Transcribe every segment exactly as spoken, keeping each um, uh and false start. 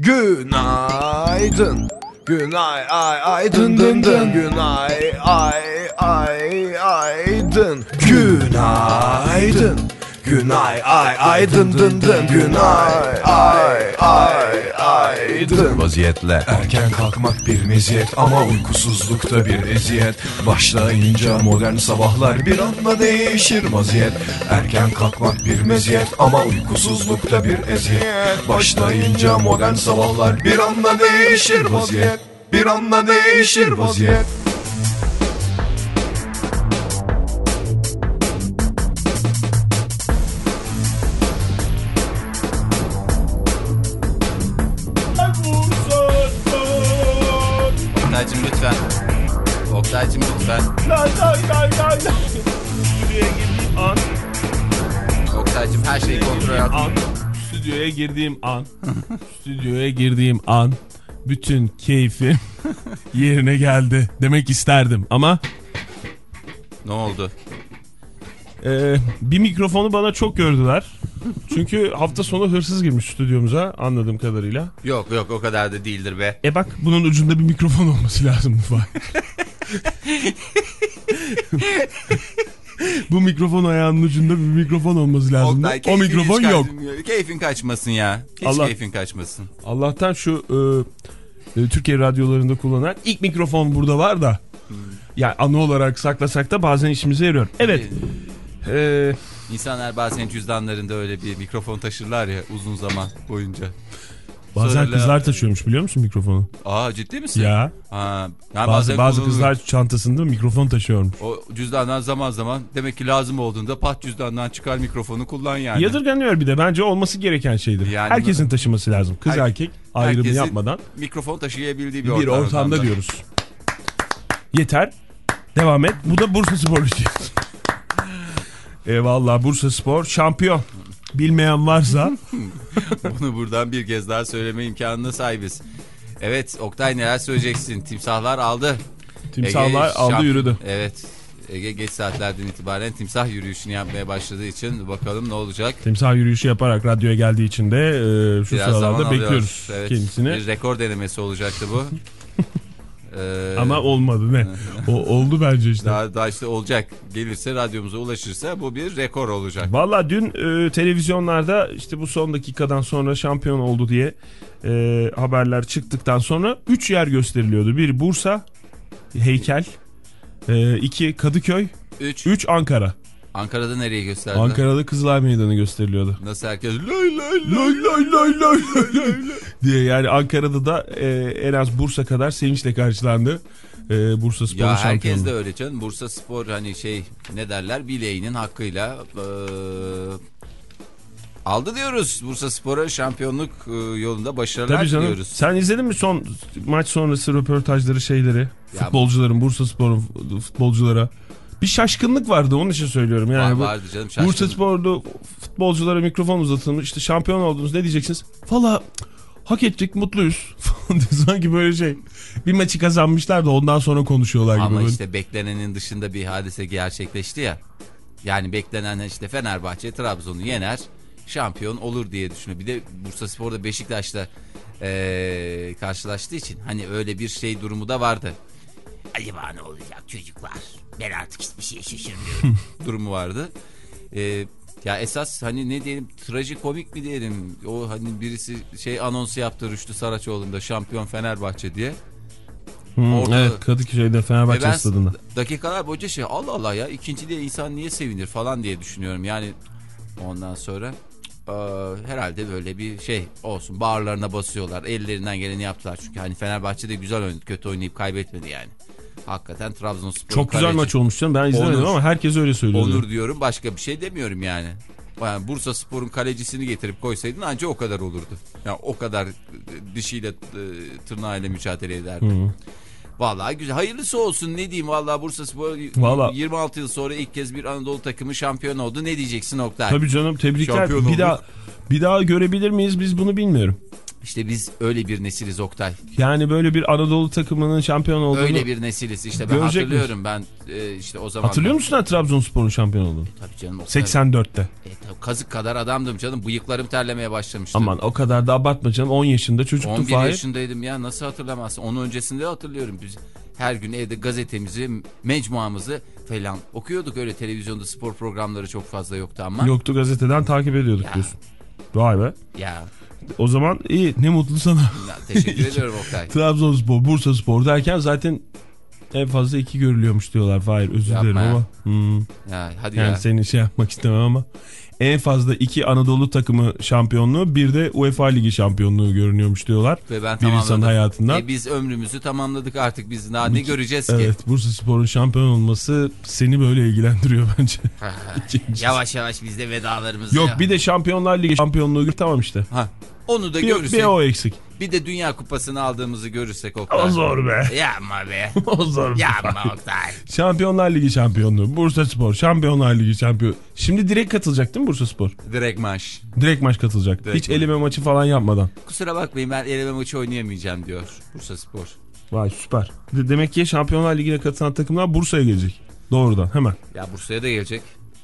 Günaydın. Günay ay ay dın dın dın. Günay ay ay ay dın. Günaydın. Günay ay ay dın dın dın. Günay ay ay ay dın. Vaziyetle erken kalkmak bir meziyet ama uykusuzlukta bir eziyet. Başlayınca modern sabahlar bir anda değişir vaziyet. Erken kalkmak bir meziyet ama uykusuzlukta bir eziyet. Başlayınca modern sabahlar bir anda değişir vaziyet. Bir anda değişir vaziyet. Oktay'cım lütfen. Oktay'cım lütfen. Lay lay lay lay lay. Stüdyoya girdiğim an. Oktay'cım her şeyi kontrol et. An. Stüdyoya girdiğim an. Stüdyoya girdiğim an. Bütün keyfim yerine geldi demek isterdim ama. Ne oldu? Ee, bir mikrofonu bana çok gördüler. Çünkü hafta sonu hırsız girmiş stüdyomuza anladığım kadarıyla. Yok yok o kadar da değildir be. E bak bunun ucunda bir mikrofon olması lazım. Bu mikrofon ayağının ucunda bir mikrofon olması lazım. Oktay, o mikrofon yok. Kaç, keyfin kaçmasın ya. Hiç Allah, keyfin kaçmasın. Allah'tan şu e, e, Türkiye radyolarında kullanılan ilk mikrofon burada var da. Hmm. Yani anı olarak saklasak da bazen işimize yarıyor. Evet. Ee, İnsanlar bazen cüzdanlarında öyle bir mikrofon taşırlar ya uzun zaman boyunca. Bazen Sonra kızlar taşıyormuş biliyor musun mikrofonu? Aa ciddi misin? Ya. Ha, yani bazı bazı kızlar çantasında mikrofon taşıyormuş. O cüzdandan zaman zaman demek ki lazım olduğunda pat cüzdandan çıkar mikrofonu kullan yani. Yadırganıyor bir de bence olması gereken şeydir. Yani herkesin taşıması lazım. Kız her, erkek ayrımı yapmadan. Mikrofon taşıyabildiği bir, bir ortam, ortamda ortamda diyoruz. Yeter. Devam et. Bu da Bursaspor için. Eyvallah Bursaspor şampiyon. Bilmeyen varsa. Bunu buradan bir kez daha söyleme imkanına sahibiz. Evet Oktay neler söyleyeceksin? Timsahlar aldı. Timsahlar Ege, aldı şamp- yürüdü. Evet. Ege geç saatlerden itibaren timsah yürüyüşünü yapmaya başladığı için bakalım ne olacak. Timsah yürüyüşü yaparak radyoya geldiği için de e, şu biraz sıralarda bekliyoruz evet, kendisini. Bir rekor denemesi olacaktı bu. Ee, Ama olmadı ne? O, oldu bence işte. Daha, daha işte olacak. Gelirse radyomuza ulaşırsa bu bir rekor olacak. Valla dün e, televizyonlarda işte bu son dakikadan sonra şampiyon oldu diye e, haberler çıktıktan sonra üç yer gösteriliyordu. Bir Bursa, Heykel, e, iki Kadıköy, üç Ankara. Ankara'da nereye gösterdiler? Ankara'da Kızılay Meydanı gösteriliyordu. Nasıl herkes lay lay lay lay lay lay lay diye yani Ankara'da da e, en az Bursa kadar sevinçle karşılandı. E, Bursa Spor'un ya şampiyonu. Herkes de öyle canım. Bursa Spor hani şey ne derler bileğinin hakkıyla e, aldı diyoruz. Bursa Spor'a şampiyonluk e, yolunda başarılar Tabii canım. diliyoruz. Sen izledin mi son maç sonrası röportajları şeyleri? Ya, futbolcuların Bursa Spor'un futbolculara. Bir şaşkınlık vardı onun için söylüyorum. Yani Var, vardı canım şaşkınlık. Bursa Spor'da futbolculara mikrofon uzatılmış işte şampiyon oldunuz ne diyeceksiniz? Valla hak ettik mutluyuz. Sanki böyle şey bir maçı kazanmışlar da ondan sonra konuşuyorlar gibi. Ama böyle. işte beklenenin dışında bir hadise gerçekleşti ya. Yani beklenen işte Fenerbahçe Trabzon'u yener şampiyon olur diye düşünüyor. Bir de Bursa Spor'da Beşiktaş'la ee, karşılaştığı için hani öyle bir şey durumu da vardı. Acaba ne olacak çocuklar? Ben artık hiçbir şeye şaşırmıyorum. Durumu vardı. Ee, ya esas hani ne diyelim trajikomik mi diyelim? O hani birisi şey anonsu yaptı Rüştü Saraçoğlu'nda şampiyon Fenerbahçe diye. Hmm, Orada, evet Kadıköy'de Fenerbahçe stadında. Dakikalar boyunca şey Allah Allah ya ikinciliğe insan niye sevinir falan diye düşünüyorum. Yani ondan sonra e, herhalde böyle bir şey olsun. Bağırlarına basıyorlar. Ellerinden geleni yaptılar. Çünkü hani Fenerbahçe de güzel oynadı. Kötü oynayıp kaybetmedi yani. Hakikaten Trabzonspor çok güzel kaleci. maç olmuş canım. Ben izlemedim Onur, ama herkes öyle söylüyor. Onur diyorum başka bir şey demiyorum yani. Yani Bursa Spor'un kalecisini getirip koysaydın ancak o kadar olurdu. Yani o kadar dişiyle tırnağıyla mücadele ederdi. Hı. Vallahi güzel. Hayırlısı olsun ne diyeyim vallahi Bursa Spor vallahi. yirmi altı yıl sonra ilk kez bir Anadolu takımı şampiyon oldu. Ne diyeceksin Oktay? Tabii canım tebrikler. Şampiyon bir oldu. daha bir daha görebilir miyiz biz bunu bilmiyorum. İşte biz öyle bir nesiliz Oktay. Yani böyle bir Anadolu takımının şampiyon olduğunu... Öyle bir nesiliz işte ben hatırlıyorum ben e, işte o zaman. Hatırlıyor musun Trabzonspor'un şampiyon olduğunu? Tabii canım. Oktay. seksen dörtte. E, tabii, kazık kadar adamdım canım, bıyıklarım terlemeye başlamıştı. Aman o kadar da abartma canım, on yaşında çocuktun on bir Fahir. yaşındaydım ya, nasıl hatırlamazsın? Onun öncesinde hatırlıyorum, biz her gün evde gazetemizi, mecmuamızı falan okuyorduk, öyle televizyonda spor programları çok fazla yoktu ama. Yoktu, gazeteden takip ediyorduk Ya. diyorsun. Vay be. Ya. O zaman iyi, ne mutlu sana. Ya, teşekkür ediyorum Oktay. Trabzonspor, Bursaspor derken zaten en fazla iki görülüyormuş diyorlar Fahir, özür Yapma dilerim ya. ama. Hmm. Ya hadi Yani ya. seni şey yapmak istemem ama en fazla iki Anadolu takımı şampiyonluğu, bir de UEFA Ligi şampiyonluğu görünüyormuş diyorlar. Ve ben bir insanın tamamladım. hayatından. E biz ömrümüzü tamamladık artık, biz daha ne göreceğiz ki? Evet, Bursaspor'un şampiyon olması seni böyle ilgilendiriyor bence. Yavaş yavaş biz de vedalarımızı. Yok ya. bir de Şampiyonlar Ligi şampiyonluğu, tamam işte. Ha, onu da Bir, görürsek. bir o eksik. Bir de Dünya Kupası'nı aldığımızı görürsek Oktay. O zor be. Yapma be. O zor be. Yapma Oktay. Şampiyonlar Ligi şampiyonluğu, Bursaspor, Şampiyonlar Ligi şampiyon. Şimdi direkt katılacak değil mi Bursaspor? Direkt maç. Direkt maç katılacak. Direkt Hiç maç. eleme maçı falan yapmadan. Kusura bakmayın, ben eleme maçı oynayamayacağım diyor Bursaspor. Vay süper. De- demek ki Şampiyonlar Ligi'ne katılan takımlar Bursa'ya gelecek. Doğrudan hemen. Ya Bursa'ya da gelecek.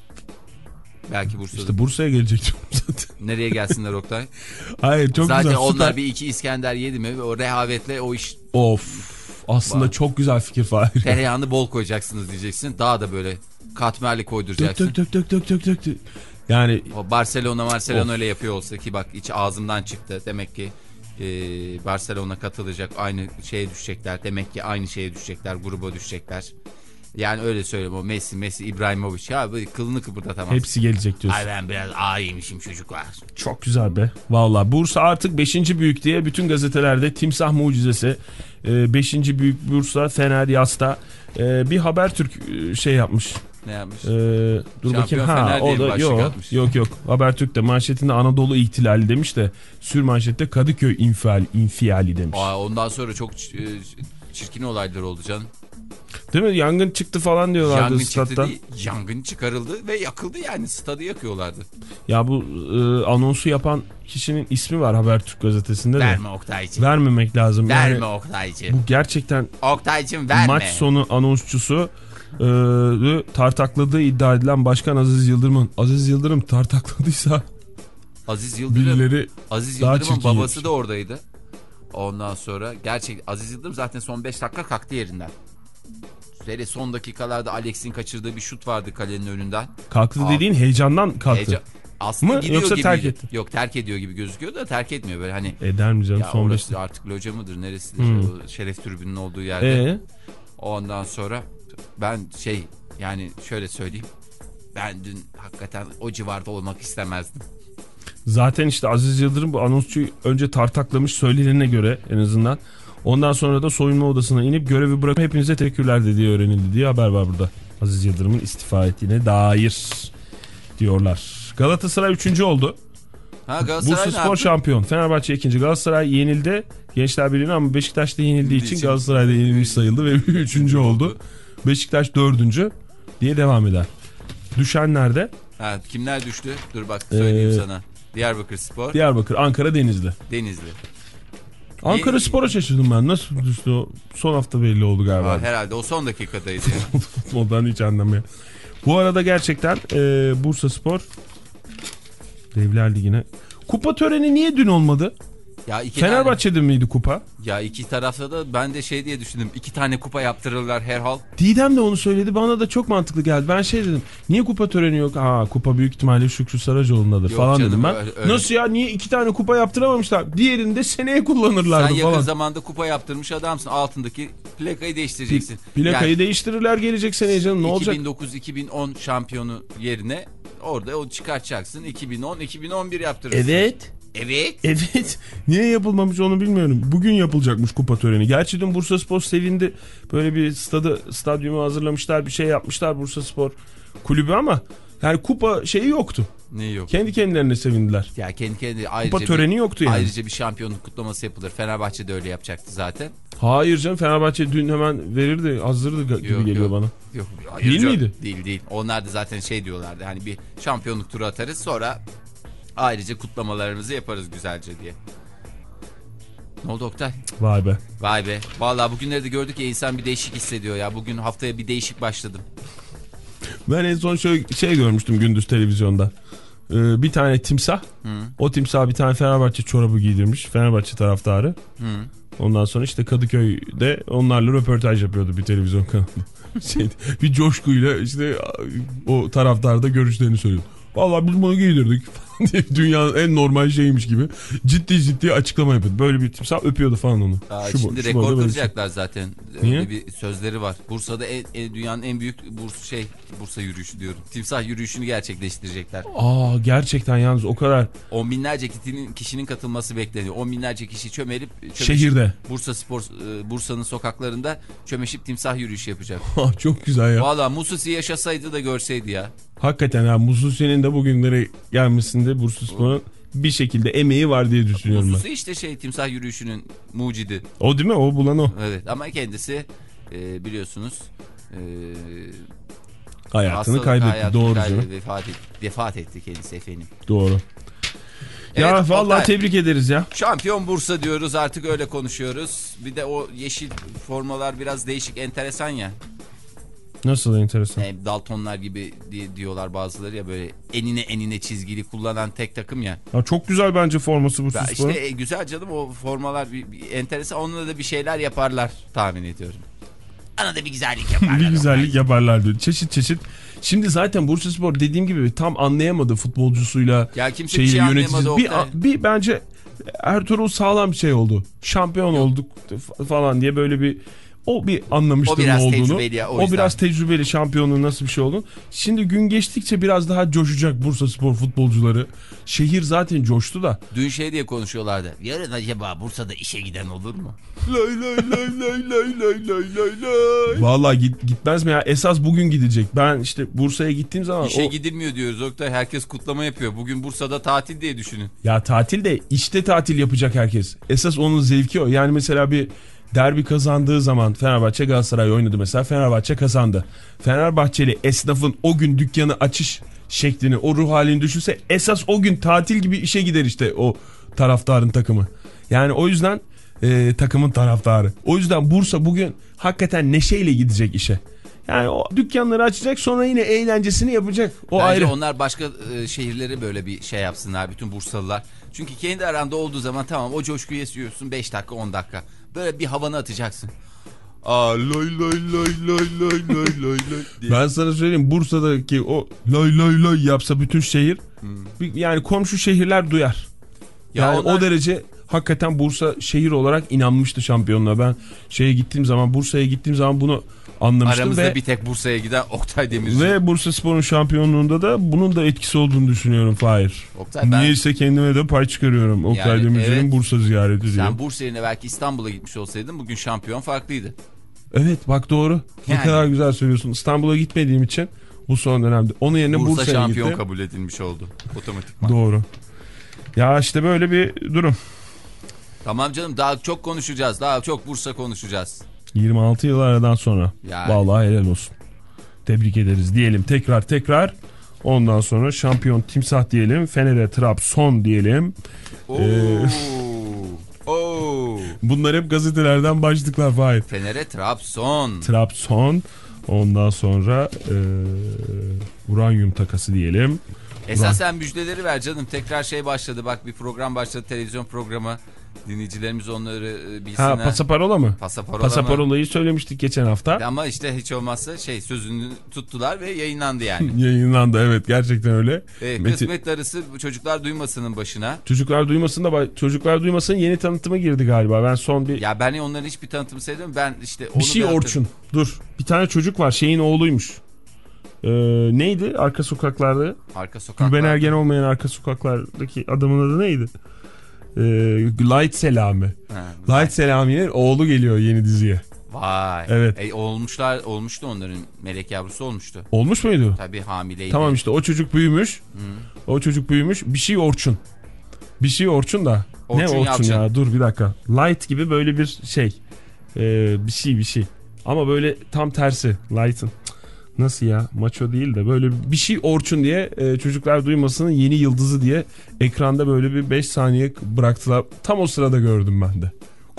Belki Bursa'da. İşte Bursa'ya gelecek diyorum zaten. Nereye gelsinler Oktay? Hayır çok Zaten güzel. onlar Süper. bir iki İskender yedi mi o rehavetle o iş, Of. Aslında Bak. çok güzel fikir Fahir. tereyağını bol koyacaksınız diyeceksin. Daha da böyle katmerli Dök koyduracaksın. dök dök dök dök dök dök. dök. Yani O Barcelona Barcelona Of. öyle yapıyor olsa ki bak iç ağzımdan çıktı. Demek ki e, Barcelona katılacak, aynı şeye düşecekler. Demek ki aynı şeye düşecekler, gruba düşecekler. Yani öyle söyleyeyim, o Messi, Messi, İbrahimovic ya böyle kılını kıpırdatamaz. hepsi gelecek diyorsun. Ay ben biraz ağıymışım çocuklar. Çok güzel be. Vallahi Bursa artık beşinci büyük diye bütün gazetelerde timsah mucizesi. beşinci büyük Bursa, Fener, Yasta. Ee, bir Habertürk e, şey yapmış. Ne yapmış? Ee, dur Şampiyon bakayım. Ha Fener diye o bir da başlık yok. atmış. Yok yok. Habertürk de manşetinde Anadolu ihtilali demiş de sür manşette Kadıköy infial, infiali demiş. Aa, ondan sonra çok ç- e, çirkin olaylar oldu canım. Değil mi? Yangın çıktı falan diyorlardı Yangın çıktı statta. değil, yangın çıkarıldı ve yakıldı, yani stadı yakıyorlardı. Ya bu e, anonsu yapan kişinin ismi var Habertürk gazetesinde de. Verme Oktaycığım. Vermemek lazım. Verme Yani Oktaycığım. bu gerçekten Oktaycığım verme. maç sonu anonsçusu e, tartakladığı iddia edilen Başkan Aziz Yıldırım'ın. Aziz Yıldırım tartakladıysa Aziz Yıldırım. birileri Aziz daha Yıldırım'ın çirkin babası yemiş. da oradaydı. Ondan sonra gerçek Aziz Yıldırım zaten son beş dakika kalktı yerinden. Böyle son dakikalarda Alex'in kaçırdığı bir şut vardı kalenin önünden. kalktı Aa. dediğin heyecandan kalktı. Heyecan- Aslında Mı? gidiyor Yoksa gibiydi. terk etti? Yok, terk ediyor gibi gözüküyor da terk etmiyor böyle hani. Eder mi canım Ya son beş orası artık loca mıdır neresidir, Hmm. o şeref tribünün olduğu yerde. Ee? Ondan sonra ben şey, yani şöyle söyleyeyim. Ben dün hakikaten o civarda olmak istemezdim. Zaten işte Aziz Yıldırım bu anonsçuyu önce tartaklamış söylenene göre en azından. Ondan sonra da soyunma odasına inip görevi bırakıp hepinize teşekkürler dediği öğrenildi diye haber var burada. Aziz Yıldırım'ın istifa ettiğine dair diyorlar. Galatasaray üçüncü oldu. Ha, Galatasaray ne Bursaspor yaptı? şampiyon. Fenerbahçe ikinci. Galatasaray yenildi. Gençler Birliği'ne ama Beşiktaş'ta yenildiği için için- Galatasaray'da yenilmiş sayıldı ve üçüncü oldu. Beşiktaş dördüncü diye devam eder. Düşenlerde Ha, kimler düştü? Dur bak söyleyeyim Ee, sana. Diyarbakır Spor, Diyarbakır, Ankara, Denizli. Denizli. Ankara Ne- Spor'a şaşırdım ben. Nasıl düştü o? Son hafta belli oldu galiba. Ha, herhalde o son dakikadaydı. ya. Futboldan hiç anlamıyor. Bu arada gerçekten e, Bursaspor Devler Ligi'ne. Kupa töreni niye dün olmadı? Ya iki tane, Fenerbahçe'de miydi kupa? ya iki tarafta da ben de şey diye düşündüm. İki tane kupa yaptırırlar herhal. Didem de onu söyledi. Bana da çok mantıklı geldi. Ben şey dedim. Niye kupa töreni yok? Aa, kupa büyük ihtimalle Şükrü Saracoğlu'ndadır Yok falan canım, dedim ben. öyle- öyle. Nasıl ya? Niye iki tane kupa yaptıramamışlar? Diğerini de seneye kullanırlardı Sen yakın falan. zamanda kupa yaptırmış adamsın. Altındaki plakayı değiştireceksin. Plakayı Yani değiştirirler gelecek seneye canım. Ne olacak? iki bin dokuz iki bin on şampiyonu yerine orada o çıkartacaksın. iki bin on iki bin on bir yaptırırsın. Evet. Evet. Evet. Niye yapılmamış onu bilmiyorum. Bugün yapılacakmış kupa töreni. Gerçi dün Bursaspor sevindi. Böyle bir stadı, stadyumu hazırlamışlar. Bir şey yapmışlar Bursaspor kulübü ama yani kupa şeyi yoktu. Ne yok? Kendi kendilerine sevindiler. Ya kendi kendine ayrıca Kupa töreni bir, yoktu yani. Ayrıca bir şampiyonluk kutlaması yapılır. Fenerbahçe de öyle yapacaktı zaten. Hayır canım, Fenerbahçe dün hemen verirdi. Hazırdı gibi Yok, geliyor yok. bana. Yok. Değil canım. miydi? Değil değil. Onlar da zaten şey diyorlardı. Hani bir şampiyonluk turu atarız, sonra ayrıca kutlamalarımızı yaparız güzelce diye. Ne oldu Oktay? Vay be. Vay be. Vallahi bugünleri de gördük ya, insan bir değişik hissediyor ya. Bugün haftaya bir değişik başladım. Ben en son şöyle şey görmüştüm gündüz televizyonda. Ee, bir tane timsah. Hı. O timsah bir tane Fenerbahçe çorabı giydirmiş. Fenerbahçe taraftarı. Hı. Ondan sonra işte Kadıköy'de onlarla röportaj yapıyordu bir televizyon kanalında. şey, bir coşkuyla işte o taraftarda görüşlerini söylüyordu. Vallahi biz bunu giydirdik falan diye dünyanın en normal şeymiş gibi ciddi ciddi açıklama yapıyordu. Böyle bir timsah öpüyordu falan onu. Aa, şu şimdi bu, rekor şu kıracaklar zaten. Niye? Öyle bir sözleri var. Bursa'da en, en, dünyanın en büyük Bursa şey Bursa yürüyüşü diyorum. Timsah yürüyüşünü gerçekleştirecekler. Aa gerçekten yalnız o kadar. On binlerce kişinin, kişinin katılması bekleniyor. On binlerce kişi çömelip çömeşip, şehirde. Bursa Spor Bursa'nın sokaklarında çömeşip timsah yürüyüşü yapacak. Çok güzel ya. Valla Mususi yaşasaydı da görseydi ya. Hakikaten ha, Mususi'nin de bugünlere gelmesinde Bursaspor'un bir şekilde emeği var diye düşünüyorum Mususi ben. işte şey timsah yürüyüşünün mucidi. O değil mi? O bulan o. Evet ama kendisi e, biliyorsunuz e, hayatını kaybetti. Hayatını Doğru kaybetti, canım. Vefat etti, vefat etti kendisi efendim. Doğru. Evet, ya vallahi Oktay, tebrik ederiz ya. Şampiyon Bursa diyoruz, artık öyle konuşuyoruz. Bir de o yeşil formalar biraz değişik, enteresan ya. Nasıl enteresan. E, Daltonlar gibi diye diyorlar bazıları ya, böyle enine enine çizgili kullanan tek takım ya. Ya çok güzel bence forması Bursaspor'un. İşte e, güzel canım, o formalar bir, bir enteresan, onunla da bir şeyler yaparlar tahmin ediyorum. Ana da bir güzellik yaparlar. bir güzellik yaparlar diyor. Çeşit çeşit. Şimdi zaten Bursaspor dediğim gibi tam anlayamadı futbolcusuyla. Ya kimse bir şey anlayamadı. Bir, bir bence Ertuğrul sağlam bir şey oldu. Şampiyon Yok. olduk falan diye böyle bir o bir anlamıştır ne olduğunu. Ya, o, o biraz tecrübeli, şampiyonluğun nasıl bir şey olduğunu. Şimdi gün geçtikçe biraz daha coşacak Bursaspor futbolcuları. Şehir zaten coştu da. Dün şey diye konuşuyorlardı. Yarın acaba Bursa'da işe giden olur mu? Lay lay lay lay lay lay lay lay lay. Vallahi git, gitmez mi ya? Esas bugün gidecek. Ben işte Bursa'ya gittiğim zaman... İşe o... gidilmiyor diyoruz Oktay. Herkes kutlama yapıyor. Bugün Bursa'da tatil diye düşünün. Ya tatil de işte tatil yapacak herkes. Esas onun zevki o. Yani mesela bir... Derbi kazandığı zaman Fenerbahçe Galatasaray oynadı mesela, Fenerbahçe kazandı. Fenerbahçeli esnafın o gün dükkanı açış şeklini, o ruh halini düşünse esas o gün tatil gibi işe gider işte o taraftarın takımı. Yani o yüzden e, takımın taraftarı. O yüzden Bursa bugün hakikaten neşeyle gidecek işe. Yani o dükkanları açacak, sonra yine eğlencesini yapacak. O Bence ayrı. onlar başka e, şehirleri böyle bir şey yapsınlar, bütün Bursalılar. Çünkü kendi aranda olduğu zaman tamam, o coşkuyu yaşıyorsun beş dakika on dakika. Böyle bir havanı atacaksın. Aa lay lay lay lay lay lay lay lay. Ben sana söyleyeyim, Bursa'daki o lay lay lay yapsa bütün şehir, hmm. yani komşu şehirler duyar. Ya yani onlar... o derece hakikaten Bursa şehir olarak inanmıştı şampiyonluğa. Ben şeye gittiğim zaman, Bursa'ya gittiğim zaman bunu anlamıştım. Aramızda ve, bir tek Bursa'ya giden Oktay Demirci. Ve Bursaspor'un şampiyonluğunda da bunun da etkisi olduğunu düşünüyorum Fahir. Oktay, ben... Niyeyse kendime de pay çıkarıyorum. Oktay yani, Demirci'nin evet, Bursa ziyareti diye. Sen Bursa yerine belki İstanbul'a gitmiş olsaydın bugün şampiyon farklıydı. Evet bak doğru. Yani. Ne kadar güzel söylüyorsun. İstanbul'a gitmediğim için bu son dönemde. Onun yerine Bursa Bursa'ya şampiyon gitti. kabul edilmiş oldu otomatikman. Doğru. Ya işte böyle bir durum. Tamam canım, daha çok konuşacağız. Daha çok Bursa konuşacağız. yirmi altı yıl aradan sonra. Yani. Vallahi helal olsun. Tebrik ederiz diyelim tekrar tekrar. Ondan sonra şampiyon timsah diyelim. Fener'e Trabzon diyelim. Oo. Ee, Oo. Bunlar hep gazetelerden başlıklar Fahir. Fener'e Trabzon. Trabzon. Ondan sonra e, uranyum takası diyelim. Esasen müjdeleri ver canım. Tekrar şey başladı. Bak bir program başladı. Televizyon programı. Dinleyicilerimiz onları bilsinler. Ha, Pasaparola mı? Pasaparola Pasaparola'yı söylemiştik geçen hafta. Ama işte hiç olmazsa şey sözünü tuttular ve yayınlandı yani. Yayınlandı evet, gerçekten öyle. Ee, Metin... Kısmet darısı çocuklar duymasının başına. Çocuklar duymasın da çocuklar duymasın yeni tanıtımı girdi galiba. Ben son bir... Ya ben onların hiçbir tanıtımı sevdim. Ben işte onu bir şey Orçun. Dur. Bir tane çocuk var. Şeyin oğluymuş. Ee, neydi? Arka sokaklarda. Arka sokaklarda. Gülben Ergen olmayan arka sokaklardaki adamın adı neydi? Ee, Light Selami. Ha, Light, Light Selami'nin oğlu geliyor yeni diziye. Vay. Evet. E, olmuşlar olmuştu onların, melek yavrusu olmuştu. Olmuş muydu? Tabii hamileydi. Tamam işte o çocuk büyümüş. Hı. O çocuk büyümüş. Bir şey Orçun. Bir şey Orçun da. Orçun ne Orçun Yalçın. Ya? Dur bir dakika. Light gibi böyle bir şey. Ee, bir şey bir şey. Ama böyle tam tersi. Light'ın. Nasıl ya? Maço değil de böyle bir şey Orçun diye e, çocuklar duymasının yeni yıldızı diye ekranda böyle bir beş saniye bıraktılar. Tam o sırada gördüm ben de.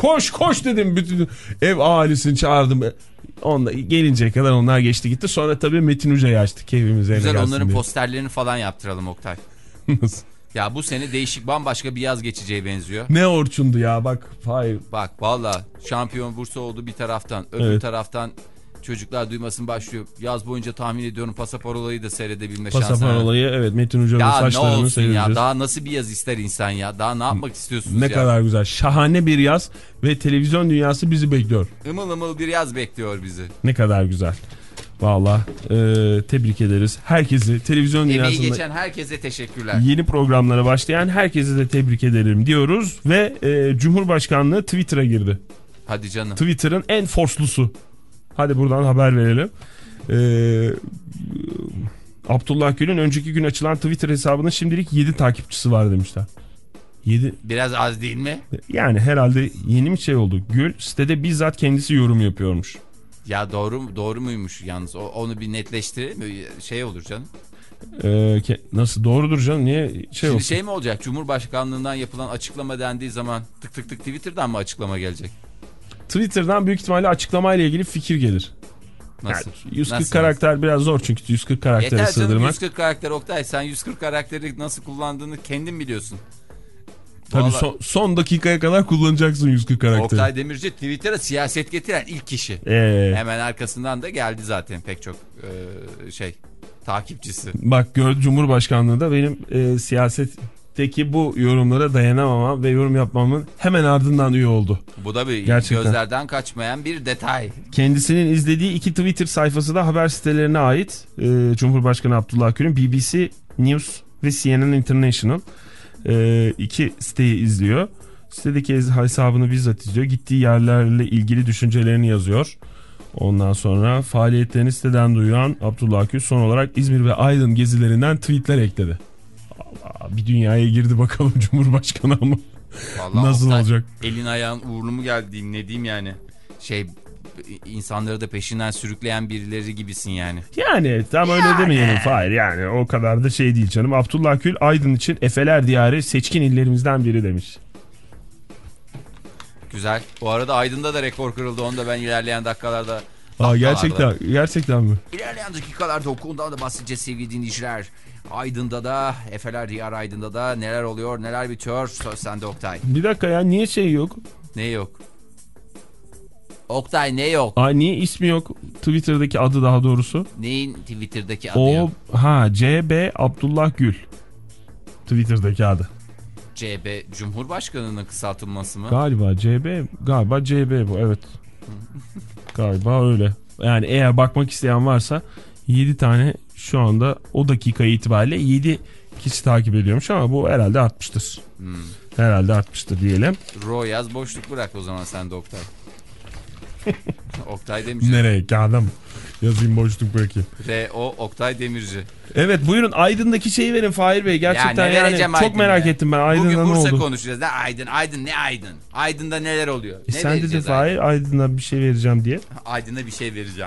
koş koş dedim. Bütün ev ahalisini çağırdım. Onda gelinceye kadar onlar geçti gitti. Sonra tabii Metin Hoca'yı açtık evimize. Güzel, onların diye. Posterlerini falan yaptıralım Oktay. Nasıl? Ya bu sene değişik, bambaşka bir yaz geçeceği benziyor. Ne Orçun'du ya bak. Hayır. Bak valla şampiyon Bursa oldu bir taraftan. Öbür evet. taraftan çocuklar duymasın başlıyor. Yaz boyunca tahmin ediyorum Pasaparolayı da seyredebilme şansına. Pasaparolayı evet, Metin Hoca'nın saçlarını seyredeceğiz. Ya daha nasıl bir yaz ister insan ya? Daha ne yapmak istiyorsunuz ne ya? Ne kadar güzel. Şahane bir yaz ve televizyon dünyası bizi bekliyor. Imıl ımıl bir yaz bekliyor bizi. Ne kadar güzel. Valla e, tebrik ederiz. Herkesi televizyon Emeği dünyasında geçen herkese teşekkürler. Yeni programlara başlayan herkese de tebrik ederim diyoruz. Ve e, Cumhurbaşkanlığı Twitter'a girdi. Hadi canım. Twitter'ın en forslusu. Hadi buradan haber verelim. Ee, Abdullah Gül'ün önceki gün açılan Twitter hesabının şimdilik yedi takipçisi var demişler. yedi. Biraz az değil mi? Yani herhalde yeni bir şey oldu. Gül sitede bizzat kendisi yorum yapıyormuş. Ya doğru doğru muymuş yalnız? O, onu bir netleştirelim mi? Şey olur canım. Ee, nasıl doğrudur canım? Niye şey Şimdi olsun? şey mi olacak? Cumhurbaşkanlığından yapılan açıklama dendiği zaman tık tık tık Twitter'dan mı açıklama gelecek? Twitter'dan büyük ihtimalle açıklamayla ilgili fikir gelir. Nasıl? Yani yüz kırk nasıl, karakter nasıl? Biraz zor çünkü yüz kırk karaktere Yeter sığdırmak. canım yüz kırk karakter Oktay. Sen yüz kırk karakteri nasıl kullandığını kendin biliyorsun. Tabii Vallahi... son, son dakikaya kadar kullanacaksın yüz kırk karakteri. Oktay Demirci Twitter'a siyaset getiren ilk kişi. Ee... Hemen arkasından da geldi zaten pek çok e, şey takipçisi. Bak gör, Cumhurbaşkanlığı da benim e, siyasetteki bu yorumlara dayanamamam ve yorum yapmamın hemen ardından üye oldu. Bu da bir Gerçekten gözlerden kaçmayan bir detay. Kendisinin izlediği iki Twitter sayfası da haber sitelerine ait. E, Cumhurbaşkanı Abdullah Gül'ün B B C News ve C N N International e, iki siteyi izliyor. Sitedeki hesabını bizzat izliyor. Gittiği yerlerle ilgili düşüncelerini yazıyor. Ondan sonra faaliyetlerini siteden duyan Abdullah Gül son olarak İzmir ve Aydın gezilerinden tweetler ekledi. Allah, bir dünyaya girdi bakalım Cumhurbaşkanı ama vallahi nasıl Oktay, olacak? Elin ayağın uğurlu mu geldi diyeyim ne diyeyim yani. Şey insanları da peşinden sürükleyen birileri gibisin yani. Yani tam yani. Öyle demeyelim Fahir, yani o kadar da şey değil canım. Abdullah Gül Aydın için Efeler Diyarı seçkin illerimizden biri demiş. Güzel. Bu arada Aydın'da da rekor kırıldı. Onu da ben ilerleyen dakikalarda... Aa, gerçekten, gerçekten mi? İlerleyen dakikalarda okuldan da bahsedeceğiz sevgili dinleyiciler. Aydın'da da, Efeler Diyarı Aydın'da da neler oluyor, neler bitiyor. Söz sende Oktay. Bir dakika ya, niye şey yok? Ne yok? Oktay ne yok? Aa, niye ismi yok? Twitter'daki adı daha doğrusu. Neyin Twitter'daki adı o, yok? Ha C B Abdullah Gül. Twitter'daki adı. C B Cumhurbaşkanı'nın kısaltılması mı? Galiba C B, galiba C B bu, evet. Galiba öyle. Yani eğer bakmak isteyen varsa yedi tane şu anda o dakika itibariyle yedi kişi takip ediyormuş ama bu herhalde artmıştır. Hmm. Herhalde artmıştır diyelim. Ro yaz, boşluk bırak o zaman sen de Oktay. Oktay Demirci. Nereye kağıdım? Yazayım, boşluk bırakayım. R O Oktay Demirci. Evet, buyurun Aydın'daki şeyi verin Fahir Bey. Gerçekten ya yani çok Aydın merak ya. ettim ben Aydın'da ne oldu? Bugün Bursa konuşacağız. Ne Aydın? Aydın ne Aydın? Aydın'da neler oluyor? E ne sen dedin Fahir Aydın'da bir şey vereceğim diye. Aydın'da bir şey vereceğim.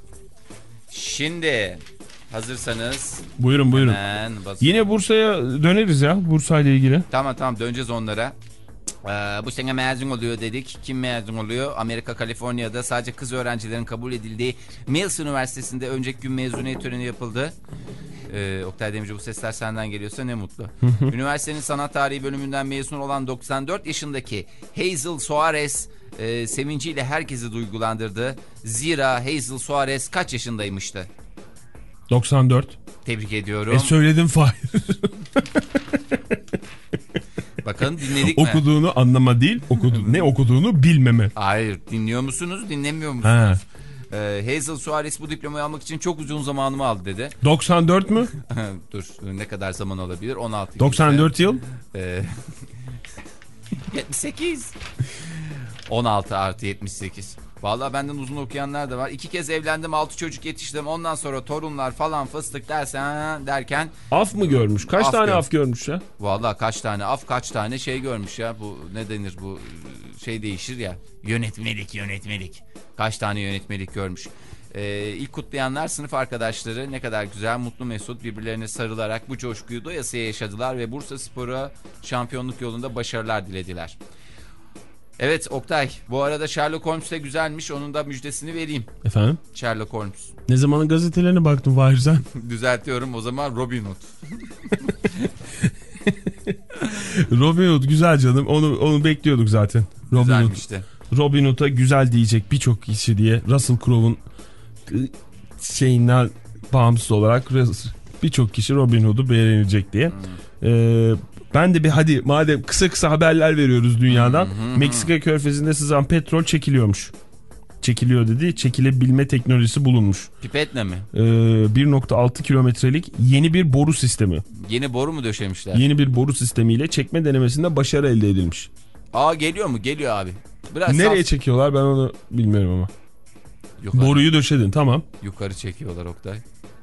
Şimdi hazırsanız. Buyurun buyurun. Yine Bursa'ya döneriz ya, Bursa ile ilgili. Tamam tamam döneceğiz onlara. Ee, bu sene mezun oluyor dedik. Kim mezun oluyor? Amerika, Kaliforniya'da sadece kız öğrencilerin kabul edildiği Mills Üniversitesi'nde önceki gün mezuniyet töreni yapıldı. Ee, Oktay Demirci, bu sesler senden geliyorsa ne mutlu. Üniversitenin sanat tarihi bölümünden mezun olan doksan dört yaşındaki Hazel Soares e, sevinciyle herkesi duygulandırdı. Zira Hazel Soares kaç yaşındaymıştı? doksan dört. Tebrik ediyorum. E söyledim Fahir. Bakın dinledik mi? Okuduğunu anlama değil, okudu, ne okuduğunu bilmeme. Hayır, dinliyor musunuz, dinlemiyor musunuz? Ee, Hazel Soares bu diplomayı almak için çok uzun zamanımı aldı dedi. doksan dört mü? Dur, ne kadar zaman alabilir? on altı. doksan dört yıl? Ee, yetmiş sekiz. on altı artı yetmiş sekiz. Vallahi benden uzun okuyanlar da var. İki kez evlendim, altı çocuk yetiştim. Ondan sonra torunlar falan fıstık dersen derken. Af mı görmüş? Kaç af tane gör. af görmüş ya? Vallahi kaç tane af, kaç tane şey görmüş ya. Bu ne denir, bu şey değişir ya. Yönetmelik, yönetmelik. Kaç tane yönetmelik görmüş. Ee, ilk kutlayanlar sınıf arkadaşları, ne kadar güzel, mutlu mesut birbirlerine sarılarak bu coşkuyu doyasıya yaşadılar ve Bursaspor'a şampiyonluk yolunda başarılar dilediler. Evet Oktay, bu arada Sherlock Holmes de güzelmiş, onun da müjdesini vereyim. Efendim? Sherlock Holmes. Ne zamanın gazetelerine baktın Fahir sen? Düzeltiyorum o zaman, Robin Hood. Robin Hood güzel canım, onu onu bekliyorduk zaten. Robin Güzelmişti. Hood. Robin Hood'a güzel diyecek birçok kişi diye Russell Crowe'un şeyinden bağımsız olarak birçok kişi Robin Hood'u beğenecek diye. Hmm. Ee, ben de bir hadi madem kısa kısa haberler veriyoruz dünyadan. Hmm, hmm, Meksika körfezinde sızan petrol çekiliyormuş. Çekiliyor dedi. Çekilebilme teknolojisi bulunmuş. Pipetle mi? Ee, bir nokta altı kilometrelik yeni bir boru sistemi. Yeni boru mu döşemişler? Yeni bir boru sistemiyle çekme denemesinde başarı elde edilmiş. Aa geliyor mu? Geliyor abi. Biraz nereye saf... çekiyorlar ben onu bilmiyorum ama. Yukarı. Boruyu döşedin tamam. Yukarı çekiyorlar Oktay.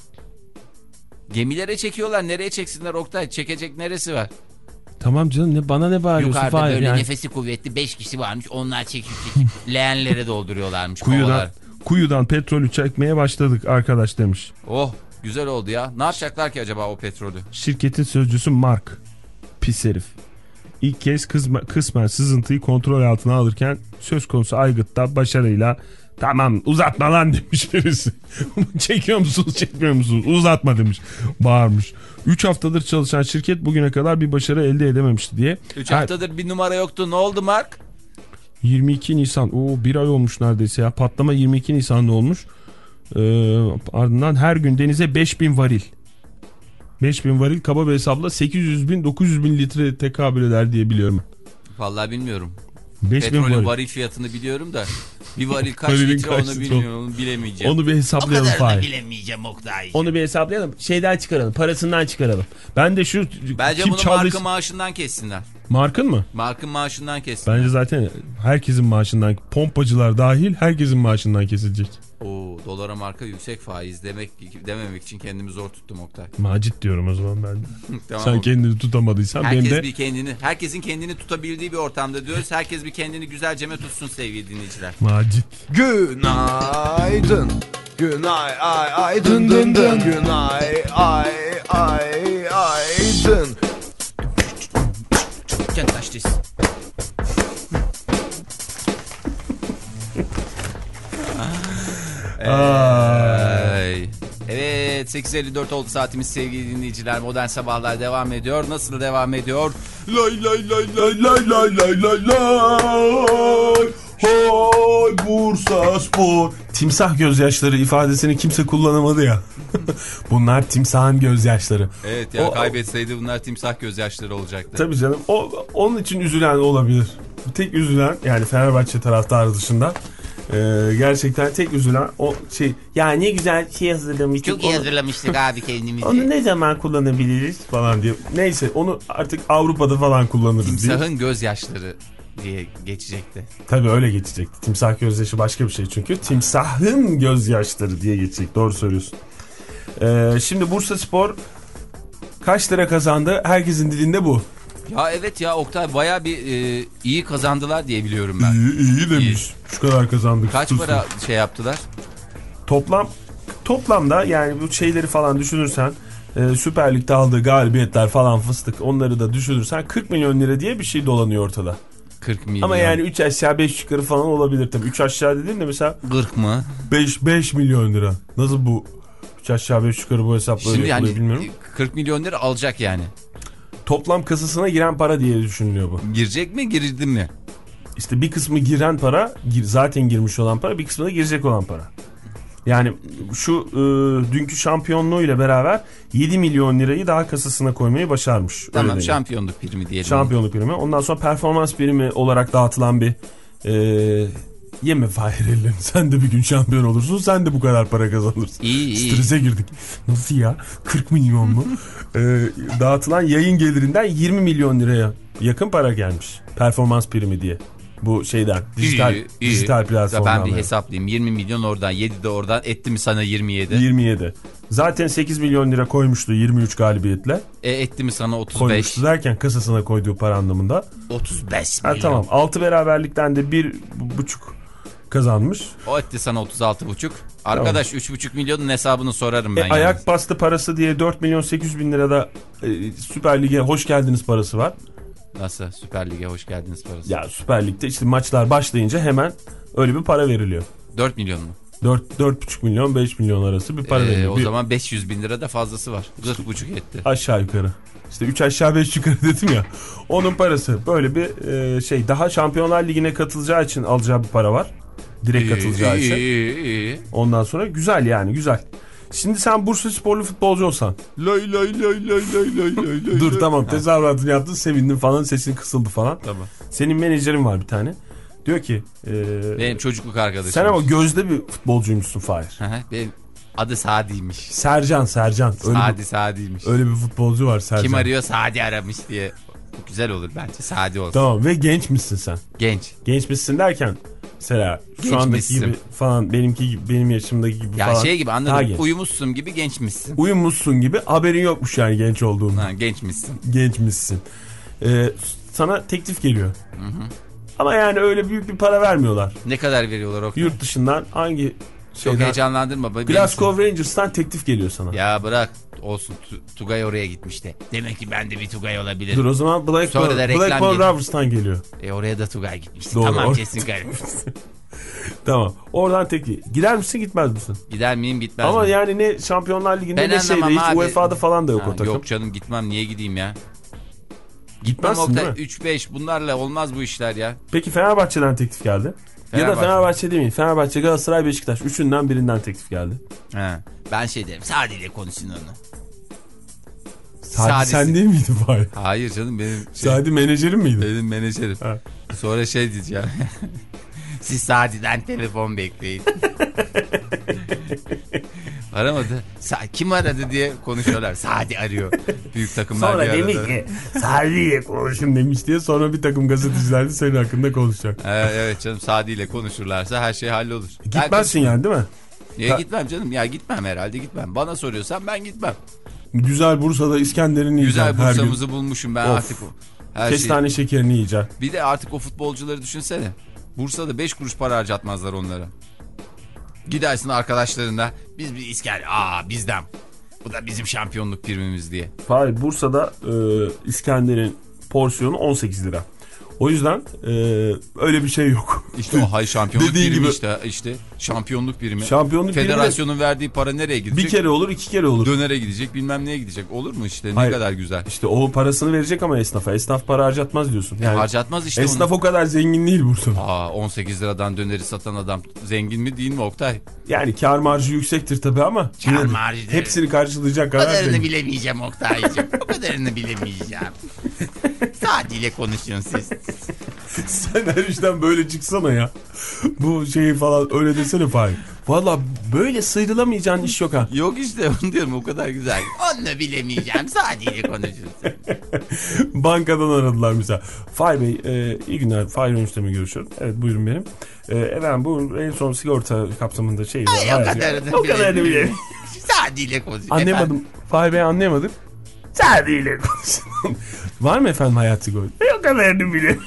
Gemilere çekiyorlar. Nereye çeksinler Oktay? Çekecek neresi var? Tamam canım ne bana ne bağırıyorsun? Yukarıda Fahir, böyle yani. Nefesi kuvvetli beş kişi varmış. Onlar çekip çekip leğenlere dolduruyorlarmış. Kuyudan, kovalar. kuyudan petrolü çekmeye başladık arkadaş demiş. Oh güzel oldu ya. Ne yapacaklar ki acaba o petrolü? Şirketin sözcüsü Mark. Pis herif. İlk kez kısmen, kısmen sızıntıyı kontrol altına alırken söz konusu aygıtta başarıyla tamam uzatma lan demiş birisi. Çekiyor musunuz çekmiyor musunuz? Uzatma demiş. Bağırmış. üç haftadır çalışan şirket bugüne kadar bir başarı elde edememişti diye. üç haftadır bir numara yoktu. Ne oldu Mark? yirmi iki Nisan. Oo bir ay olmuş neredeyse ya. Patlama yirmi iki Nisan'da olmuş. Ee, ardından her gün denize beş bin varil. beş bin varil kaba bir hesapla sekiz yüz bin dokuz yüz bin litre tekabül eder diye biliyorum. Vallahi bilmiyorum. Petrolün varil. varil fiyatını biliyorum da bir varil kaç Varilin litre kaç onu litre bilmiyorum, onu bilemeyeceğim. Onu bir hesaplayalım. O kadarını Fahir. bilemeyeceğim Oktay. Onu bir hesaplayalım. Şeyden çıkaralım. Parasından çıkaralım. Ben de şu bence kim bunu çaldıysa... markın maaşından kessinler. Markın mı? Markın maaşından kessinler. Bence zaten herkesin maaşından, pompacılar dahil herkesin maaşından kesilecek. Oo, dolara marka yüksek faiz demek dememek için kendimi zor tuttum Oktay. Macit diyorum o zaman ben de. Tamam, sen Oktay. kendini tutamadıysan Herkes benim de... bir kendini, herkesin kendini tutabildiği bir ortamda diyoruz. Herkes bir kendini güzelceme tutsun sevgili dinleyiciler. Macit. Günaydın. Günay ay ay dın dın dın. Günay ay ay ay dın. Kentaştız. Ay. Evet sekiz elli dört oldu saatimiz sevgili dinleyiciler. Modern Sabahlar devam ediyor. Nasıl devam ediyor? Lay lay lay lay lay lay lay lay lay. Hay Bursa Spor. Timsah gözyaşları ifadesini kimse kullanamadı ya. Bunlar timsahın gözyaşları. Evet ya o, kaybetseydi bunlar timsah gözyaşları olacaktı. Tabii canım. O, onun için üzülen olabilir. Tek üzülen yani Fenerbahçe taraftarı dışında. Ee, gerçekten tek üzülen o şey ya ne güzel şey hazırlamıştık. Çok iyi hazırlamıştık abi kendimizi. Onu ne zaman kullanabiliriz falan diye. Neyse onu artık Avrupa'da falan kullanırız diye. Timsahın gözyaşları diye geçecekti. Tabii öyle geçecekti. Timsah gözyaşı başka bir şey çünkü. Timsahın gözyaşları diye geçecek. Doğru söylüyorsun. Ee, şimdi Bursa Spor kaç lira kazandı? Herkesin dilinde bu. Ya evet ya Oktay baya bir e, iyi kazandılar diye biliyorum ben. İyi, iyi demiş. İyi. Şu kadar kazandık. Kaç Tutsun. para şey yaptılar? Toplam toplamda yani bu şeyleri falan düşünürsen e, Süper Lig'de aldığı galibiyetler falan fıstık onları da düşünürsen kırk milyon lira diye bir şey dolanıyor ortada. kırk milyon. Ama yani üç aşağı beş yukarı falan olabilir tabii. üç aşağı dediğin de mesela kırk mı? beş milyon lira. Nasıl bu üç aşağı beş yukarı bu hesapları Şimdi yani bilmiyorum. kırk milyon lira alacak yani. Toplam kasasına giren para diye düşünülüyor bu. Girecek mi girdi mi? İşte bir kısmı giren para zaten girmiş olan para bir kısmı da girecek olan para. Yani şu e, dünkü şampiyonluğuyla beraber yedi milyon lirayı daha kasasına koymayı başarmış. Tamam şampiyonluk primi diyelim. Şampiyonluk primi. Ondan sonra performans primi olarak dağıtılan bir e, yeme Fahir ellerini. Sen de bir gün şampiyon olursun. Sen de bu kadar para kazanırsın. İyi iyi. Strese girdik. Nasıl ya? kırk milyon mu? e, dağıtılan yayın gelirinden yirmi milyon liraya yakın para gelmiş. Performans primi diye. Bu şeyden dijital, iyi, iyi. dijital platformdan. Ben bir hesaplayayım. yirmi milyon oradan, yedi de oradan, etti mi sana yirmi yedi? yirmi yedi. Zaten sekiz milyon lira koymuştu yirmi üç galibiyetle. E etti mi sana otuz beş? Koymuştu derken kasasına koyduğu para anlamında. otuz beş Ha, milyon. tamam. altı beraberlikten de bir buçuk kazanmış. O etti sana otuz altı buçuk. Arkadaş tamam. üç buçuk milyonun hesabını sorarım ben. E, ayak bastı parası diye dört milyon sekiz yüz bin lirada e, Süper Lig'e hoş geldiniz parası var. Nasıl? Süper Lig'e hoş geldiniz parası. Ya Süper Lig'de işte maçlar başlayınca hemen öyle bir para veriliyor. dört milyon mu? dört dört buçuk milyon beş milyon arası bir para Ee, veriliyor. o bir... zaman beş yüz bin lira da fazlası var. dört buçuk etti. Aşağı yukarı. İşte üç aşağı beş yukarı dedim ya. Onun parası böyle bir e, şey. Daha Şampiyonlar Ligi'ne katılacağı için alacağı bir para var. Direkt İyi, katılacağı iyi, için. iyi, iyi. Ondan sonra güzel yani güzel. Şimdi sen Bursasporlu futbolcu olsan. Lay lay lay lay lay lay lay lay. Dur tamam tezahüratını yaptın, sevindin falan, sesin kısıldı falan. Tamam. Senin menajerin var bir tane. Diyor ki. E, Benim çocukluk arkadaşım. Sen ama gözde bir futbolcuymuşsun Fahir. Benim adı Sadi'ymiş. Sercan Sercan. Öyle Sadi bir, Sadi'ymiş. öyle bir futbolcu var Sercan. Kim arıyor? Sadi aramış diye. Güzel olur bence. Sadi olsun. Tamam ve genç misin sen? Genç. Genç misin derken mesela şu Genç andaki misin? gibi falan, benimki gibi, benim yaşımdaki gibi Ya falan. şey gibi Daha anladım. genç. Uyumuşsun gibi gençmişsin. Uyumuşsun gibi, haberin yokmuş yani genç olduğundan. Ha, gençmişsin. Gençmişsin. Ee, sana teklif geliyor. Hı hı. Ama yani öyle büyük bir para vermiyorlar. Ne kadar veriyorlar o? Yurt dışından hangi Çok şeyden? heyecanlandırma. Benim için. Glasgow Rangers'tan teklif geliyor sana. Ya bırak olsun. Tu- Tugay oraya gitmişti. Demek ki ben de bir Tugay olabilirim. Dur o zaman Sonra da Blackpool, reklam Blackpool geliyor. Rovers'tan geliyor. E oraya da Tugay gitmişti. Doğru. Tamam kesin kayıp. Tamam. Oradan teklif. Gider misin gitmez misin? Gider miyim gitmez Ama miyim? yani ne Şampiyonlar Ligi'nde Ben ne şeyde anlamam hiç abi. U E F A'da falan da yok Ha, o takım. yok canım gitmem, niye gideyim ya? Gitmem Gitmezsin değil Oktay, mi? üç beş bunlarla olmaz bu işler ya. Peki Fenerbahçe'den teklif geldi. Ya da Fenerbahçe. Fenerbahçe değil mi? Fenerbahçe, Galatasaray, Beşiktaş. Üçünden birinden teklif geldi. Ha. Ben şey derim, Sadi ile konuşun onu. Sadi Sadisi. sen değil miydin Fahir? Hayır canım benim şey, Sadi menajerin miydi? benim menajerim. Ha. Sonra şey diyeceğim. Siz Sadi'den telefon bekleyin. Aramadı. Sa- Kim aradı diye konuşuyorlar. Sadi arıyor. Büyük takımlar Sonra bir demiş arada. ki Sadi ile konuşun demiş diye sonra bir takım gazeteciler de senin hakkında konuşacak. Ee, evet canım, Sadi ile konuşurlarsa her şey hallolur. Gitmezsin yani değil mi? Niye gitmem canım? Ya gitmem herhalde, gitmem. Bana soruyorsan ben gitmem. Güzel Bursa'da İskender'ini Güzel yiyeceksin her gün. Bursa'mızı bulmuşum ben Of. artık. Her şey. Kestane şekerini yiyeceksin. Bir de artık o futbolcuları düşünsene. Bursa'da beş kuruş para harcatmazlar onlara. Gidersin arkadaşlarına, biz bir İskender, aa bizden. Bu da bizim şampiyonluk primimiz diye. Hayır, Bursa'da e, İskender'in porsiyonu on sekiz lira. O yüzden e, öyle bir şey yok. İşte o hay şampiyonluk Dediğin primi gibi- işte işte şampiyonluk primi. Şampiyonluk primi de Federasyonun verdiği para nereye gidecek? bir kere olur, iki kere olur. Dönere gidecek, bilmem neye gidecek. Olur mu işte? Ne Hayır. kadar güzel. İşte o parasını verecek ama esnafa. Esnaf para harcatmaz diyorsun. Yani Harcatmaz işte esnaf onu. o kadar zengin değil Bursa'da. Aa, on sekiz liradan döneri satan adam zengin mi değil mi Oktay? Yani kar marjı yüksektir tabii ama Kar yine de marjı- hepsini karşılayacak O kadar kadarını değil. bilemeyeceğim Oktay'cığım. O kadarını bilemeyeceğim. Sadi ile konuşun siz. Sen her işten böyle çıksana ya. Bu şeyi falan öyle desene Fahir. Valla böyle sıyrılamayacağın iş yok ha. Yok işte onu diyorum, o kadar güzel. Onu bilemeyeceğim. Sadi ile konuşun siz. Bankadan aradılar mesela. Fahir Bey e, iyi günler. Fahir Önç'le görüşüyorum. Evet buyurun benim. E, efendim bu en son sigorta kapsamında şey var. Ay, o Hayır, kadarını o kadarını bilemeyeceğim. bilemiyorum. Sadi ile konuşun. Anlayamadım. Fahir Bey anlayamadık. Sadi ile konuşalım. Var mı efendim hayat sigorta? O kadarını bilemiyorum.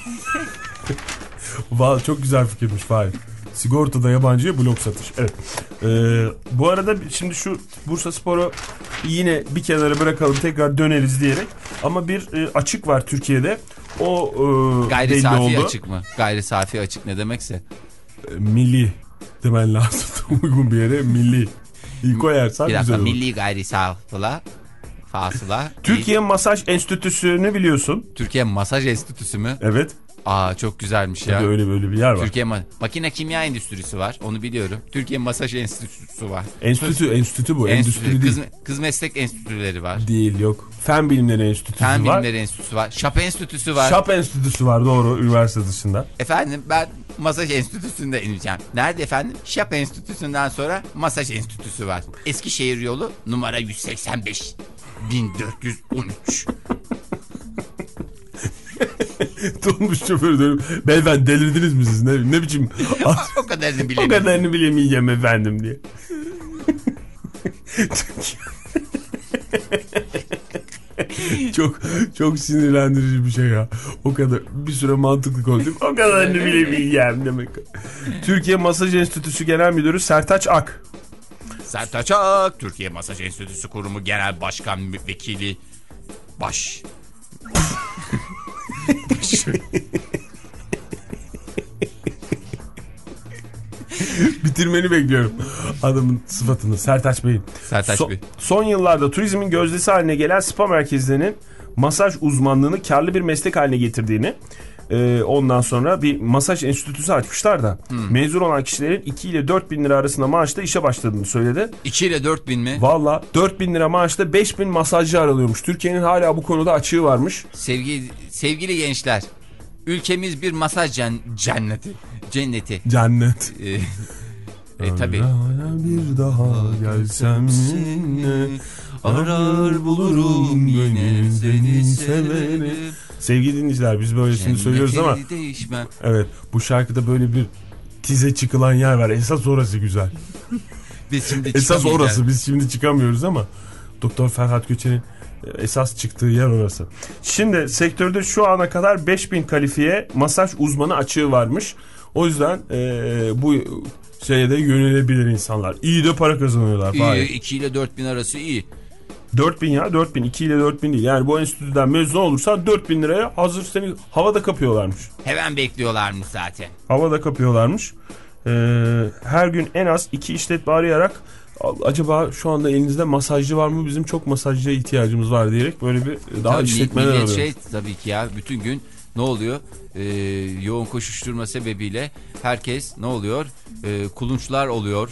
Vallahi çok güzel fikirmiş Fahir. Sigortada yabancıya blok satış. Evet. Ee, bu arada şimdi şu Bursaspor'u yine bir kenara bırakalım, tekrar döneriz diyerek. Ama bir e, açık var Türkiye'de. O e, Gayri belli safi oldu. açık mı? Gayri safi açık ne demekse? E, milli demen lazım. Uygun bir yere milli. İyi koyarsan Bir güzel dakika, olur. milli gayri safıla. Fasıla. Türkiye Masaj Enstitüsü'nü biliyorsun. Türkiye Masaj Enstitüsü mü? Evet. Aa çok güzelmiş ya. Tabii öyle böyle bir yer var. Türkiye Ma- Makine Kimya Endüstrisi var. Onu biliyorum. Türkiye Masaj Enstitüsü var. Enstitü, enstitü bu. Enstitü, Endüstri kız, değil. kız meslek enstitüleri var. Değil yok. Fen Bilimleri Enstitüsü Fen var. Bilimleri Enstitüsü var. Şap Enstitüsü var. Şap Enstitüsü var doğru, üniversite dışında. Efendim ben Masaj Enstitüsü'nde ineceğim. Nerede efendim? Şap Enstitüsü'nden sonra Masaj Enstitüsü var. Eskişehir yolu numara yüz seksen beş bin dört yüz on üç. Dolmuş şoförü diyorum. Beyefendi delirdiniz mi siz? Ne, ne biçim? O kadarını O bilemiyorum. kadarını bilemeyeceğim efendim diye. çok çok sinirlendirici bir şey ya. O kadar bir süre mantıklı konuştum. O kadarını bilemeyeceğim demek. Türkiye Masaj Enstitüsü Genel Müdürü Sertaç Ak. Sertaç Ak, Türkiye Masaj Enstitüsü Kurumu Genel Başkan Vekili Baş. Bitirmeni bekliyorum adamın sıfatını, Sertaç Bey'in. Sertaç So- Bey. Son yıllarda turizmin gözdesi haline gelen spa merkezlerinin masaj uzmanlığını karlı bir meslek haline getirdiğini, e, ondan sonra bir masaj enstitüsü açmışlar da hmm. mezun olan kişilerin iki ile dört bin lira arasında maaşla işe başladığını söyledi. iki ile dört bin mi? Valla dört bin lira maaşla beş bin masajcı aralıyormuş. Türkiye'nin hala bu konuda açığı varmış. Sevgili, sevgili gençler, ülkemiz bir masaj cen- cenneti. Cenneti. Cennet. Ee, e tabi. Bir daha gelsem yine arar bulurum yine seni severim. Sevgili dinleyiciler, biz böylesini söylüyoruz ama değişmem. Evet, bu şarkıda böyle bir tize çıkılan yer var. Esas orası güzel. Biz şimdi Esas orası, biz şimdi çıkamıyoruz ama Doktor Ferhat Göçer'in esas çıktığı yer orası. Şimdi sektörde şu ana kadar beş bin kalifiye masaj uzmanı açığı varmış. O yüzden ee, bu şeye de yönelebilir insanlar. İyi de para kazanıyorlar. İyi, iki ile dört bin arası iyi. dört bin ya, dört bin, iki ile dört bin değil. Yani bu enstitüden mezun olursan dört bin liraya hazır seni havada kapıyorlarmış. Hemen bekliyorlarmış zaten. Havada kapıyorlarmış. Ee, her gün en az iki işletme arayarak acaba şu anda elinizde masajcı var mı? Bizim çok masajcıya ihtiyacımız var diyerek böyle bir daha tabii işletmeler millet arıyor. Şey, tabii ki ya, bütün gün ne oluyor? Ee, yoğun koşuşturma sebebiyle herkes ne oluyor? Ee, kulunçlar oluyor.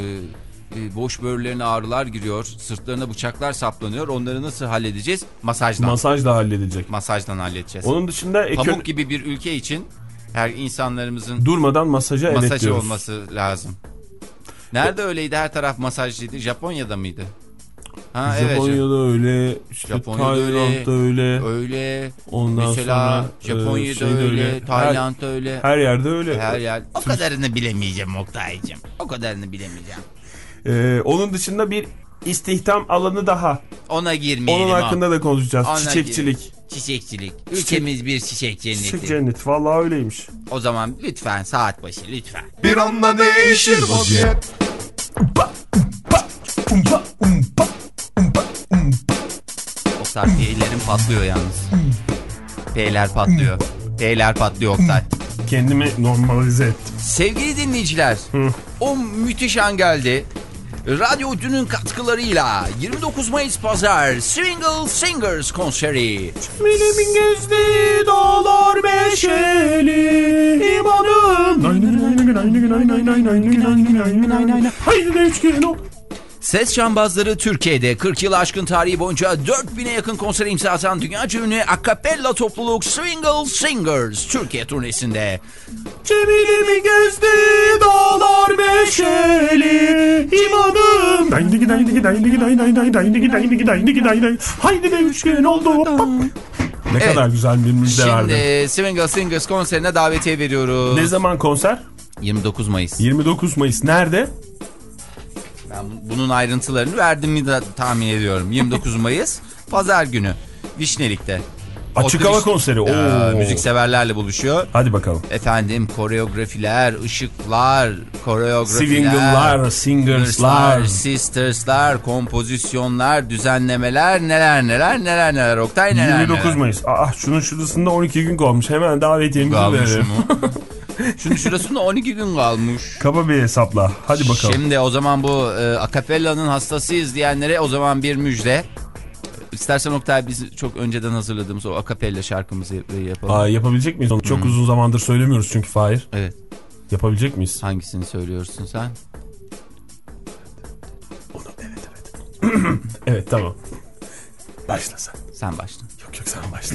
Ee, boş böğürlerine ağrılar giriyor. Sırtlarına bıçaklar saplanıyor. Onları nasıl halledeceğiz? Masajdan. Masaj da halledecek. Masajdan halledeceğiz. Onun dışında pamuk ekön... gibi bir ülke için her insanlarımızın durmadan masaja masajı evet diyoruz. olması lazım. Nerede öyleydi? Her taraf masajcıydı. Japonya'da mıydı? Ha, Japonya'da evet. öyle, işte Japonya'da Tayland'da öyle, öyle. Öyle. Ondan mesela sonra Japonya'da şeyde öyle, öyle, Tayland'da öyle. Her yerde öyle. Her yer. O kadarını bilemeyeceğim Oktay'cığım. O kadarını bilemeyeceğim. Ee, onun dışında bir istihdam alanı daha. Ona girmeyelim. Onun hakkında o. da konuşacağız. Ona Çiçekçilik. Gir. Çiçekçilik. Ülkemiz Çiçek. bir çiçek cenneti. Çiçek cenneti. Vallahi öyleymiş. O zaman lütfen saat başı lütfen. Bir anda değişir vaziyet. Oktay, P'lerim patlıyor yalnız. P'ler patlıyor. P'ler patlıyor Oktay. Kendimi normalize ettim. Sevgili dinleyiciler, Hı. o müthiş an geldi. Radyo Ödülü'nün katkılarıyla yirmi dokuz Mayıs Pazar Swingle Singers konseri. Milimin gezdi dağlar meşeli imanım. Haydi de üç gün o. Ses cambazları Türkiye'de kırk yıl aşkın tarihi boyunca dört bine yakın konsere imza atan dünyaca ünlü akapella topluluk Swingle Singers Türkiye turnesinde. Cemilimi gezdi dağlar meşeli imanım. Haydi de üç gün oldu. Ne evet. kadar güzel bir müjde verdi. Şimdi Swingle Singers konserine davetiye veriyoruz. Ne zaman konser? yirmi dokuz Mayıs. yirmi dokuz Mayıs nerede? Ben bunun ayrıntılarını verdim mi de tahmin ediyorum. yirmi dokuz Mayıs Pazar günü Vişnelik'te. Açık hava konseri. Oo. Müzikseverlerle buluşuyor. Hadi bakalım. Efendim koreografiler, ışıklar, koreografiler, swingle'lar, singers'lar, sisters'lar, kompozisyonlar, düzenlemeler, neler neler neler neler Oktay neler yirmi dokuz neler. Mayıs. Ah şunun şurasında on iki gün kalmış. Hemen davetiyemizi verelim. Şunun şurasında on iki gün kalmış. Kaba bir hesapla. Hadi bakalım. Şimdi o zaman bu e, akapellanın hastasıyız diyenlere o zaman bir müjde. İstersen Oktay biz çok önceden hazırladığımız o akapella şarkımızı yapalım. Aa, yapabilecek miyiz onu? Çok hmm. uzun zamandır söylemiyoruz çünkü Fahir. Evet. Yapabilecek miyiz? Hangisini söylüyorsun sen? Onu evet evet. Evet tamam. Başla sen. Sen başla. Yok yok sen başla.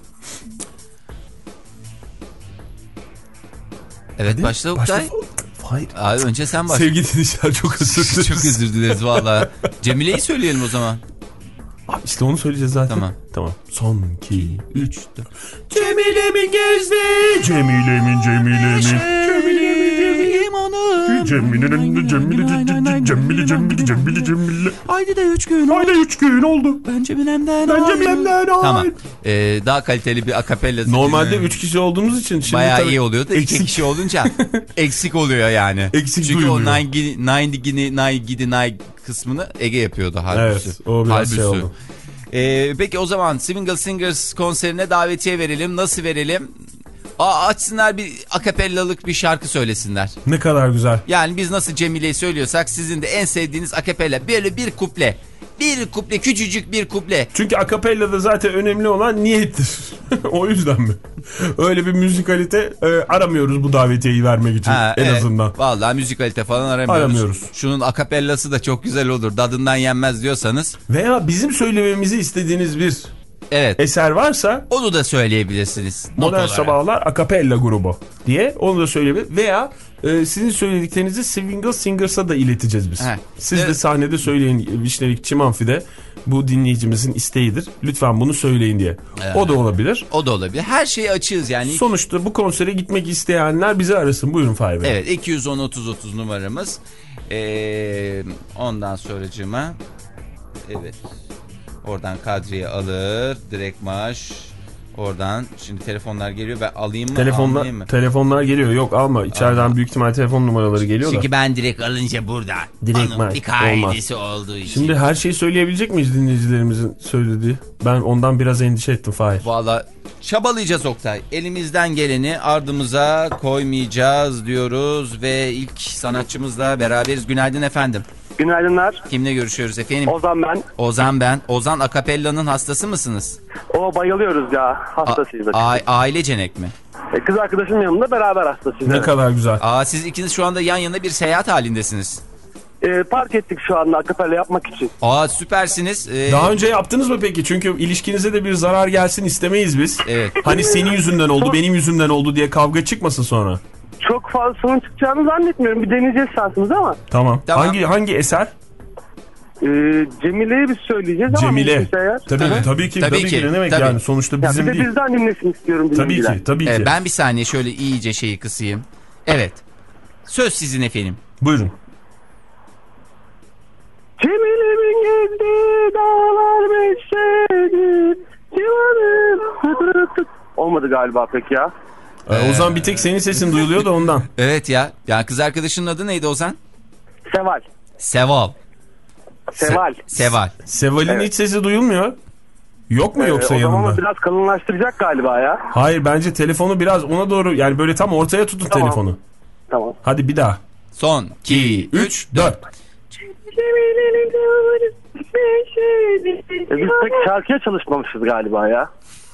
Evet hadi, başla Oktay. Hayır. Abi önce sen başla. Sevgili dinleyiciler çok özür dileriz. Çok özür dileriz valla. Cemile'yi söyleyelim o zaman. Abi işte onu söyleyeceğiz zaten. Tamam. Tamam. Son iki, üç, dört. Cemile'min gezdi. Cemile'min, Cemile'min. Cemile'min onu. Cemile'nin, Cemile, Cemile, Cemile, Cemile, Cemile. Haydi de üç gün oldu. Haydi üç gün oldu. Ben Cemile'mden Ben Cemile'mden Tamam. Ee, daha kaliteli bir akapella. Normalde üç kişi olduğumuz için. Şimdi bayağı tabii iyi oluyor da iki kişi olunca eksik oluyor yani. Eksik çünkü duymuyor. o nine gidi nine kısmını Ege yapıyordu halbuki. Evet o biraz halbuki. şey oldu. Ee, peki o zaman Swingle Singers konserine davetiye verelim. Nasıl verelim? Aa, açsınlar bir akapellalık bir şarkı söylesinler. Ne kadar güzel. Yani biz nasıl Cemile'yi söylüyorsak sizin de en sevdiğiniz akapella. Böyle bir kuple. Bir kuple, küçücük bir kuple. Çünkü akapellada zaten önemli olan niyettir. O yüzden mi? Öyle bir müzikalite e, aramıyoruz bu davetiyeyi vermek için Ha, en evet. azından. Vallahi müzikalite falan aramıyoruz. Aramıyoruz. Şunun akapellası da çok güzel olur. Dadından yenmez diyorsanız. Veya bizim söylememizi istediğiniz bir Evet. eser varsa Onu da söyleyebilirsiniz. Not Modern olarak. Sabahlar Akapella grubu diye onu da söyleyebilir. Veya e, sizin söylediklerinizi Swingle Singers'a da ileteceğiz biz. He. Siz Evet. de sahnede söyleyin. Vişnelik Çimanfi'de bu dinleyicimizin isteğidir. Lütfen bunu söyleyin diye. Evet. O da olabilir. O da olabilir. Her şeyi açığız yani. Sonuçta bu konsere gitmek isteyenler bizi arasın. Buyurun Fahir Bey. Evet, iki yüz on otuz otuz numaramız. Ee, ondan sonracığıma evet. Oradan Kadriye alır. Direkt maaş. Oradan şimdi telefonlar geliyor. Ben alayım mı? Telefonlar, almayayım mı? telefonlar geliyor. Yok alma. İçeriden Alma. büyük ihtimal telefon numaraları geliyor Çünkü da. ben direkt alınca burada. Direkt Onun maaş, bir kaidesi olduğu için. Şimdi her şeyi söyleyebilecek miyiz dinleyicilerimizin söylediği? Ben ondan biraz endişe ettim Fahir. Valla çabalayacağız Oktay. Elimizden geleni ardımıza koymayacağız diyoruz ve ilk sanatçımızla beraberiz. Günaydın efendim. Günaydınlar. Kimle görüşüyoruz efendim? Ozan ben. Ozan ben. Ozan akapellanın hastası mısınız? O bayılıyoruz ya. A- Hastasıyız. a- ailecenek mi? E, Kız arkadaşım yanımda beraber hastasıyız. Ne Evet. kadar güzel. Aa, siz ikiniz şu anda yan yana bir seyahat halindesiniz. E, park ettik şu anda akapella yapmak için. Aa, süpersiniz. Ee, Daha önce yaptınız mı peki? Çünkü ilişkinize de bir zarar gelsin istemeyiz biz. Evet. Hani senin yüzünden oldu, benim yüzümden oldu diye kavga çıkmasın sonra. Çok fazla sorun çıkacağını zannetmiyorum. Bir deneyeceğiz şansımızı ama. Tamam. Tamam. Hangi hangi eser? E, Cemile'yi biz söyleyeceğiz ama. Cemile. mümkünse eğer. Tabii, Hı hı. tabii ki. Tabii Tabii, ki, ki. Ne demek tabii. yani? Sonuçta Ya bizim bir de değil. bizden dinlesin istiyorum Tabii dinleyiciler. ki, tabii ki. e, ben bir saniye şöyle iyice şeyi kısayım. Evet. Söz sizin efendim. Buyurun. Cemile'min gezdiği dağlar beşsedir. Civanım. Olmadı galiba pek ya. Ee, Ozan bir tek senin sesin duyuluyor da ondan. Evet ya. Ya kız arkadaşının adı neydi Ozan? Seval. Seval. Seval. Seval. Seval'in Evet. hiç sesi duyulmuyor. Yok mu yoksa E, o zaman yanında? biraz kalınlaştıracak galiba ya. Hayır, bence telefonu biraz ona doğru, yani böyle tam ortaya tutun Tamam. telefonu. Tamam. Hadi bir daha. Son iki üç üç, dört. E, biz pek şarkıya çalışmamışız galiba ya.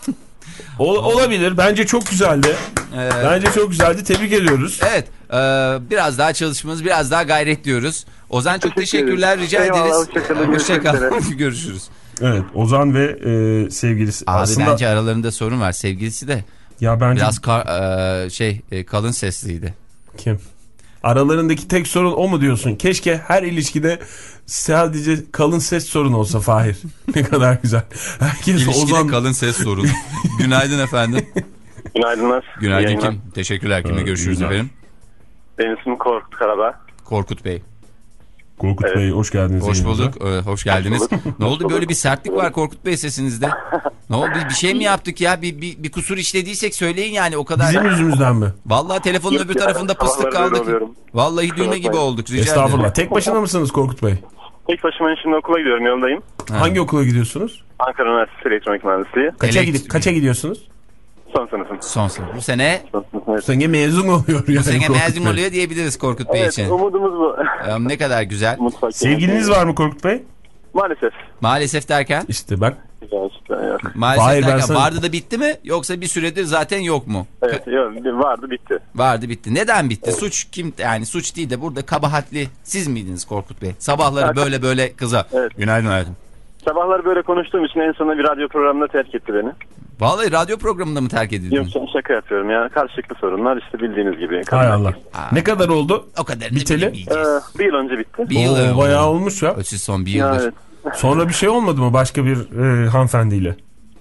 Ol, olabilir. Bence çok güzeldi. Evet. Bence çok güzeldi. Tebrik ediyoruz. Evet. E, biraz daha çalışmanız, biraz daha gayret diyoruz. Ozan çok Teşekkür teşekkürler. ederim. Rica Eyvallah, ederiz. hoşçakalın, Hoşçakal. görüşmek üzere. Görüşürüz. Evet, Ozan ve e, sevgilisi. Abi Aslında bence aralarında sorun var. Sevgilisi de ya bence biraz kar, e, şey e, kalın sesliydi. kim? Aralarındaki tek sorun o mu diyorsun? Keşke her ilişkide sadece kalın ses sorun olsa Fahir. Ne kadar güzel. Herkes İlişkide Ozan kalın ses sorunu. Günaydın efendim. Günaydınlar. Günaydın Yayınlar. kim? Teşekkürler. Kimle Evet, görüşürüz güzel. efendim? Benim ismim Korkut Karabağ. Korkut Bey. Korkut Evet. Bey, hoş geldiniz. Hoş yayınımıza. bulduk. Ee, hoş geldiniz. Ne oldu, böyle bir sertlik var Korkut Bey sesinizde? Ne oldu? Bir, bir şey mi yaptık ya? Bir, bir, bir kusur işlediysek söyleyin yani, o kadar. Bizim yüzümüzden mi? Vallahi telefonun öbür tarafında pıstık Sabahları böyle kaldık. oluyorum. Vallahi düğme gibi olduk. Rica Estağfurullah. ederim. Tek başına mısınız Korkut Bey? Tek başıma şimdi okula gidiyorum, yoldayım. Ha. Hangi okula gidiyorsunuz? Ankara Üniversitesi Elektronik Mühendisliği. Kaça, Elektrik- gidi- kaça gidiyorsunuz? Son sınıfım. Son sınıf. Bu sene Son sınıfım, Bu evet. sene mezun oluyor. bu yani sene Korkut mezun Bey. oluyor diyebiliriz Korkut Bey Evet, için. umudumuz bu. Ee, ne kadar güzel. Mutfak. Sevgiliniz var mı Korkut Bey? Maalesef. Maalesef derken? İşte bak. Gerçekten yok. Maalesef Hayır, ben derken sana- vardı da bitti mi? Yoksa bir süredir zaten yok mu? Evet, yok, vardı bitti. Vardı bitti. Neden bitti? Suç kim? Yani suç değil de burada kabahatli siz miydiniz Korkut Bey? Sabahları böyle böyle kıza. Evet. Günaydın hayatım. Sabahlar böyle konuştuğum için en sonunda bir radyo programında terk etti beni. Vallahi radyo programında mı terk edildin? Yok, şaka yapıyorum ya. Karşılıklı sorunlar işte, bildiğiniz gibi. Hay Allah. Aa. Ne kadar oldu? O kadar Biteli? Ee, bilemeyeceğiz. bir yıl önce bitti. Bir yıl Oo, oldu. bayağı olmuş ya. Ötesi son bir Ya, yıldır. evet. Sonra bir şey olmadı mı başka bir e, hanımefendiyle?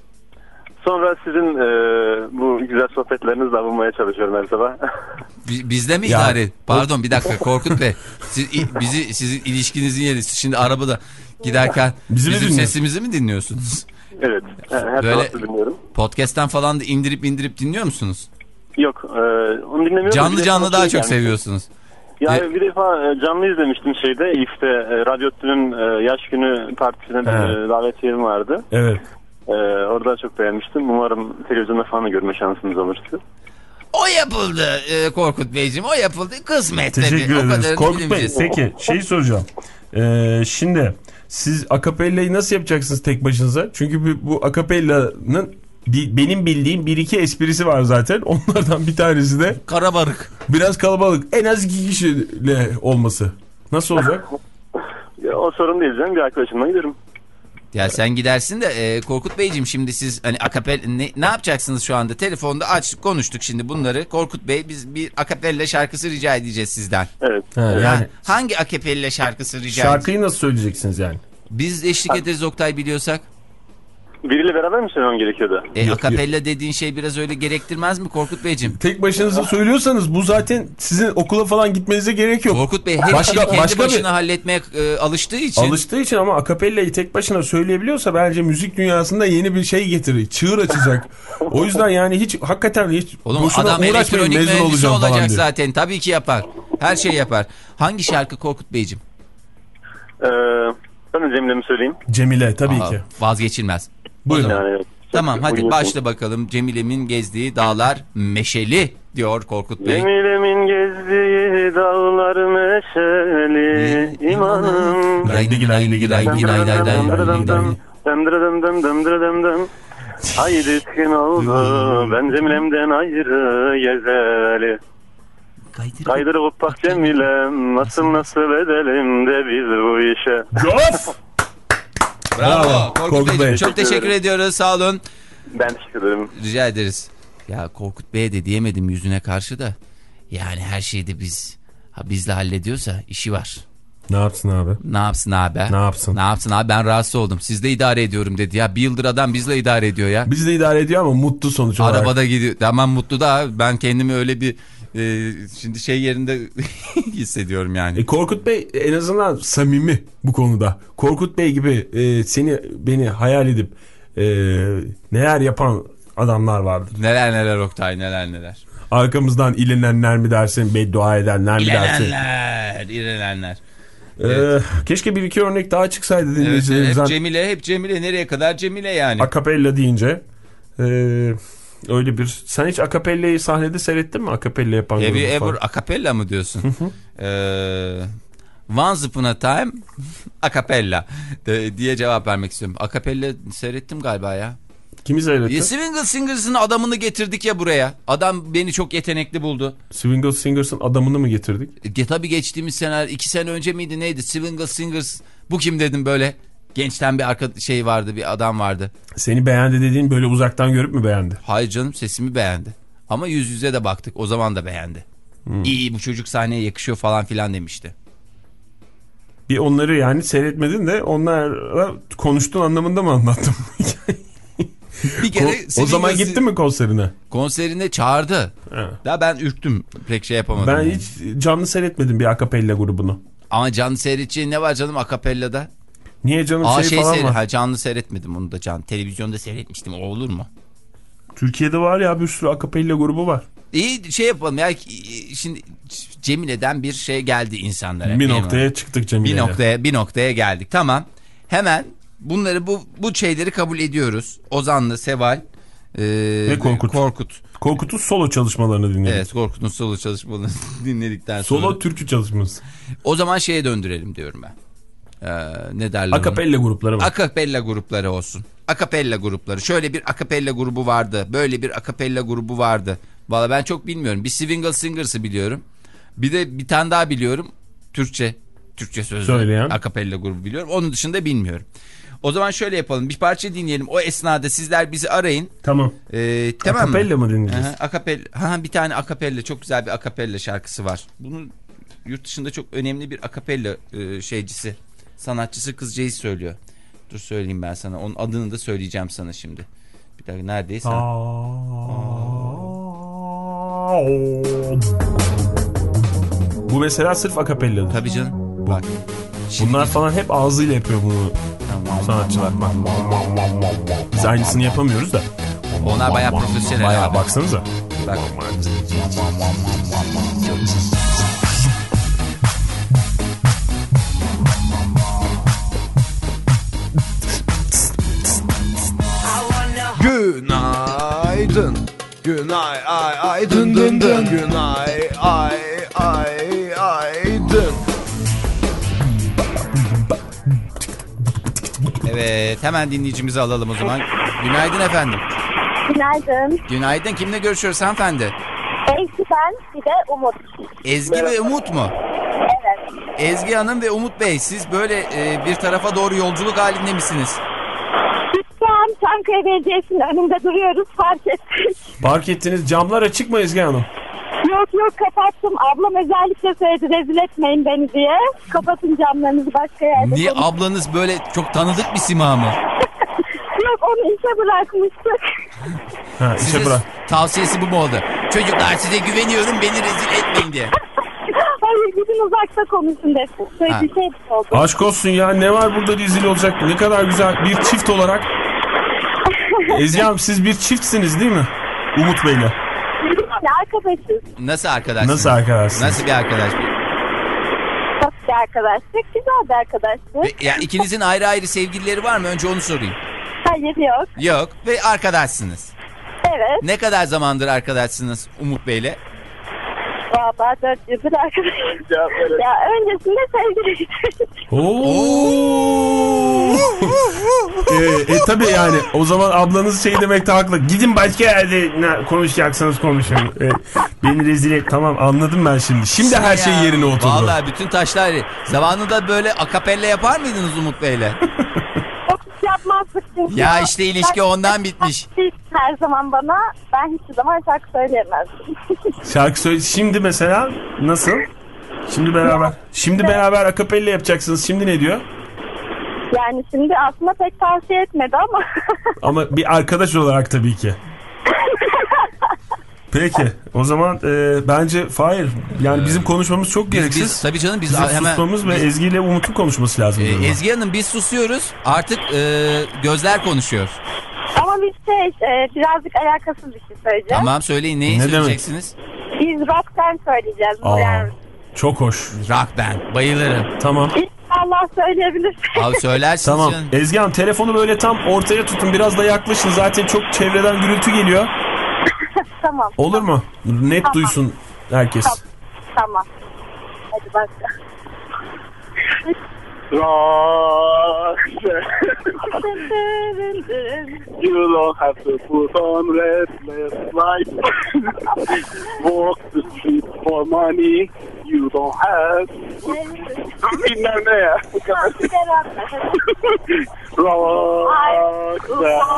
Sonra sizin e, bu güzel sohbetlerinizle avunmaya çalışıyorum her sabah. Bi- Bizde mi Ya. idare? Pardon bir dakika Korkut Bey. Siz, i- bizi sizin ilişkinizin yeri. Siz şimdi arabada giderken Bizi mi bizim dinliyorsun? sesimizi mi dinliyorsunuz? Evet. Her Böyle- sabah dinliyorum. Podcast'ten falan da indirip indirip dinliyor musunuz? Yok. E, onu dinlemiyorum. Canlı Bir de canlı daha şey çok gelmiş. seviyorsunuz. Ya E- bir defa e, canlı izlemiştim şeyde. İF'te e, Radyo Tü'nün e, yaş günü partisine de, Evet. e, davetiyem vardı. Evet. E, orada çok beğenmiştim. Umarım televizyonda falan da görme şansınız olur. O yapıldı e, Korkut Beyciğim, o yapıldı. Kısmet tabii. Teşekkür O ederiz. kadarını Korkut Bey, bilemeyeceğiz. peki şeyi soracağım. Ee, şimdi siz akapellayı nasıl yapacaksınız tek başınıza? Çünkü bu, bu akapellanın bir, benim bildiğim bir iki esprisi var zaten. Onlardan bir tanesi de Karabarık. biraz kalabalık. En az iki kişiyle olması. Nasıl olacak? Ya, o sorun değil canım. Bir arkadaşımla giderim. Ya sen gidersin de e, Korkut Beyciğim, şimdi siz hani akapel ne, ne yapacaksınız şu anda? Telefonda açtık, konuştuk şimdi bunları. Korkut Bey, biz bir akapella şarkısı rica edeceğiz sizden. Evet. Ha, Evet. yani Ha, hangi akapella şarkısı rica edeceğiz? şarkıyı nasıl söyleyeceksiniz yani? Biz eşlik ederiz Oktay, biliyorsak. Biriyle beraber mi söylemem gerekiyordu? E, Yok, akapella dediğin şey biraz öyle gerektirmez mi Korkut Beyciğim? Tek başınıza söylüyorsanız bu zaten sizin okula falan gitmenize gerek yok. Korkut Bey her Başka- işini kendi başka bir- başına halletmeye e, alıştığı için. Alıştığı için, ama akapellayı tek başına söyleyebiliyorsa bence müzik dünyasında yeni bir şey getirir. Çığır açacak. O yüzden yani hiç hakikaten hiç Oğlum boşuna adam uğraşmayın, elektronik mezun mühendisi olacağım falan olacak diye. zaten. Tabii ki yapar. Her şeyi yapar. Hangi şarkı Korkut Beyciğim? Ee, ben de Cemile'mi söyleyeyim. Cemile tabii Aa, ki. vazgeçilmez. Buyurun. Yani, evet. Tamam, hadi Uyuyorsun. başla bakalım. Cemile'min gezdiği dağlar meşeli diyor Korkut Bey. Cemile'min gezdiği dağlar meşeli, imanım. Lay lay lay lay lay lay lay lay lay lay lay. Haydi gün oldu, ben Cemile'mden ayrı gezeli. Kaydır koppak Cemile'm, nasıl nasıl edelim de biz bu işe. Of! Bravo Bravo, Korkut, Korkut Beyciğim. Bey. Çok teşekkür ediyoruz, sağ olun. Ben teşekkür ederim. Rica ederiz. Ya Korkut Bey'e de diyemedim yüzüne karşı da. Yani her şeyi de biz ha, bizle hallediyorsa işi var. Ne yapsın abi? Ne yapsın abi? Ne yapsın? Ne yapsın abi, ben rahatsız oldum. Sizle idare ediyorum dedi ya. Bir yıldır adam bizle idare ediyor ya. Biz de idare ediyor ama mutlu sonuç olarak. Arabada gidiyor. Tamam, mutlu da abi. Ben kendimi öyle bir e, şimdi şey yerinde hissediyorum yani. E, Korkut Bey en azından samimi bu konuda. Korkut Bey gibi e, seni beni hayal edip e, neler yapan adamlar vardır. Neler neler Oktay, neler neler. Arkamızdan ilenenler mi dersin, beddua edenler mi dersin? İlenenler, ilenenler. Ee, keşke bir iki örnek daha çıksaydı Evet, dinleyicilerimizden. hep Cemile, hep Cemile, nereye kadar Cemile yani. Akapella deyince e, öyle bir... Sen hiç akapellayı sahnede seyrettin mi? Akapella yapan Have grubu you ever falan. acapella mı diyorsun? ee, Once upon a time acapella de, diye cevap vermek istiyorum. Acapella seyrettim galiba ya. Kimi seyrettin? Ya, Swingle Singers'ın adamını getirdik ya buraya. Adam beni çok yetenekli buldu. Swingle Singers'ın adamını mı getirdik? E, tabii geçtiğimiz sene, iki sene önce miydi neydi? Swingle Singers. Bu kim dedim böyle. Gençten bir arka şey vardı, bir adam vardı. Seni beğendi dediğin böyle uzaktan görüp mü beğendi? Hayır canım, sesimi beğendi. Ama yüz yüze de baktık. O zaman da beğendi. Hmm. İyi, bu çocuk sahneye yakışıyor falan filan demişti. Bir onları yani seyretmedin de onlarla konuştuğun anlamında mı anlattım? Bir kere o, o zaman gittin mi konserine? Konserine çağırdı. Ha. Daha ben ürktüm. Pek şey yapamadım. Ben yani. hiç canlı seyretmedim bir akapella grubunu. Ama canlı seyredeceğin ne var canım akapellada? Niye canım Aa, şey, şey falan seyret- var? ha, canlı seyretmedim onu da, canlı. Televizyonda seyretmiştim, o olur mu? Türkiye'de var ya bir sürü akapella grubu var. İyi şey yapalım ya, şimdi Cemile'den bir şey geldi insanlara. Bir Benim noktaya öyle. çıktık Cemile'yle. Bir noktaya bir noktaya geldik. Tamam. Hemen bunları bu bu şeyleri kabul ediyoruz. Ozan'la Seval e, ve Korkut. Korkut. Korkut'un solo çalışmalarını dinledik. Evet, Korkut'un solo çalışmalarını dinledikten sonra. Solo türkü çalışması. O zaman şeye döndürelim diyorum ben. Ee, ne derler? Akapella grupları mı? Akapella grupları olsun. Akapella grupları. Şöyle bir akapella grubu vardı. Böyle bir akapella grubu vardı. Valla ben çok bilmiyorum. Bir Swingle Singers'ı biliyorum. Bir de bir tane daha biliyorum. Türkçe. Türkçe sözlü. Söyleyen. Akapella grubu biliyorum. Onun dışında bilmiyorum. O zaman şöyle yapalım. Bir parça dinleyelim. O esnada sizler bizi arayın. Tamam. Ee, tamam Akapella mı? mı dinleyeceğiz? Aha, akapella. Ha, bir tane akapella. Çok güzel bir akapella şarkısı var. Bunun yurt dışında çok önemli bir akapella e, şeycisi. Sanatçısı kızcağız söylüyor. Dur söyleyeyim ben sana. Onun adını da söyleyeceğim sana şimdi. Bir dakika, neredeyse. Bu mesela sırf akapelladır. Tabii canım. Bak. Şimdi Bunlar falan hep ağzıyla yapıyor bunu Tamam. sanatçılar. Biz aynısını yapamıyoruz da. Onlar bayağı profesyonel. Bayağı abi. baksanıza. Bak. Günay ay ay dın dın dın. Günay ay ay ay dın. Evet, hemen dinleyicimizi alalım o zaman. Günaydın efendim. Günaydın. Günaydın. Kimle görüşüyoruz hanımefendi? Ezgi ben, bir de Umut. Ezgi ve Umut mu? Evet. Ezgi Hanım ve Umut Bey, siz böyle e, bir tarafa doğru yolculuk halinde misiniz? Biz şu an Çankaya Belediyesi'nin önünde duruyoruz, fark ettik. Fark ettiniz, camlar açık mı Ezgi Hanım? Yok yok, kapattım. Ablam özellikle söyledi, rezil etmeyin beni diye. Kapatın camlarınızı, başka yerde. Niye, konuş- ablanız böyle çok tanıdık bir sima mı? Yok, onu işe bırakmıştık. Ha, işe Size bırak. tavsiyesi bu mu oldu? Çocuklar size güveniyorum, beni rezil etmeyin diye. Hayır, gidin uzakta konuşun desin. Böyle Ha. bir şey oldu. Aşk olsun ya, ne var burada rezil olacak? Ne kadar güzel bir çift olarak. Ezgi Hanım, siz bir çiftsiniz değil mi? Umut Bey'le. Yani arkadaşız. Nasıl arkadaşsınız? Nasıl arkadaşsınız? Nasıl bir arkadaş? Çok bir arkadaşlık. Güzel bir arkadaşlık. Ve, ya ikinizin ayrı ayrı sevgilileri var mı? Önce onu sorayım. Hayır, yok. Yok ve arkadaşsınız. Evet. Ne kadar zamandır arkadaşsınız Umut Bey'le? Valla dört yıldır arkadaşız. Ya öncesinde sevgiliydik. Oo. e, e tabi yani o zaman ablanız şey demekte haklı. Gidin başka yerde ne konuşacaksınız konuşun. E, beni rezil et. Tamam, anladım ben şimdi. Şimdi her şey Ya, yerine oturdu. Vallahi bütün taşlar. Zamanında böyle akapella yapar mıydınız Umut Bey'le? Çok hiç yapmazdık çünkü. Ya işte ilişki ondan bitmiş. Her zaman bana, ben hiçbir zaman şarkı söyleyemezdim. Şarkı söyle. Şimdi mesela nasıl? Şimdi beraber. Şimdi beraber akapella yapacaksınız. Şimdi ne diyor? Yani şimdi aslında pek tavsiye etmedi ama. Ama bir arkadaş olarak tabii ki. Peki. O zaman e, bence Fahir. Yani bizim konuşmamız çok Biz, gereksiz. biz tabii canım biz Bizim hemen susmamız ve biz- Ezgi ile Umut'un konuşması lazım. Ee, bu durumda. Ezgi Hanım biz susuyoruz. Artık e, gözler konuşuyor. Ama biz şey, e, birazcık alakasız bir şey söyleyeceğim. Tamam söyleyin, neyi Ne demek? söyleyeceksiniz? Biz rock band söyleyeceğiz. Aa, Yani çok hoş. Rock band. Bayılırım. Tamam. İnşallah söyleyebilirsek. Abi söylersiniz. Tamam. canım. Ezgi Hanım, telefonu böyle tam ortaya tutun. Biraz da yaklaşın. Zaten çok çevreden gürültü geliyor. Tamam. Olur mu? Net Tamam. duysun herkes. Tamam. Tamam. Hadi başla. Rock. You don't have to put on red, red lights. Walk the street for money. You don't have. Bilmem ne ya. Tamam, bir de rock. Rock.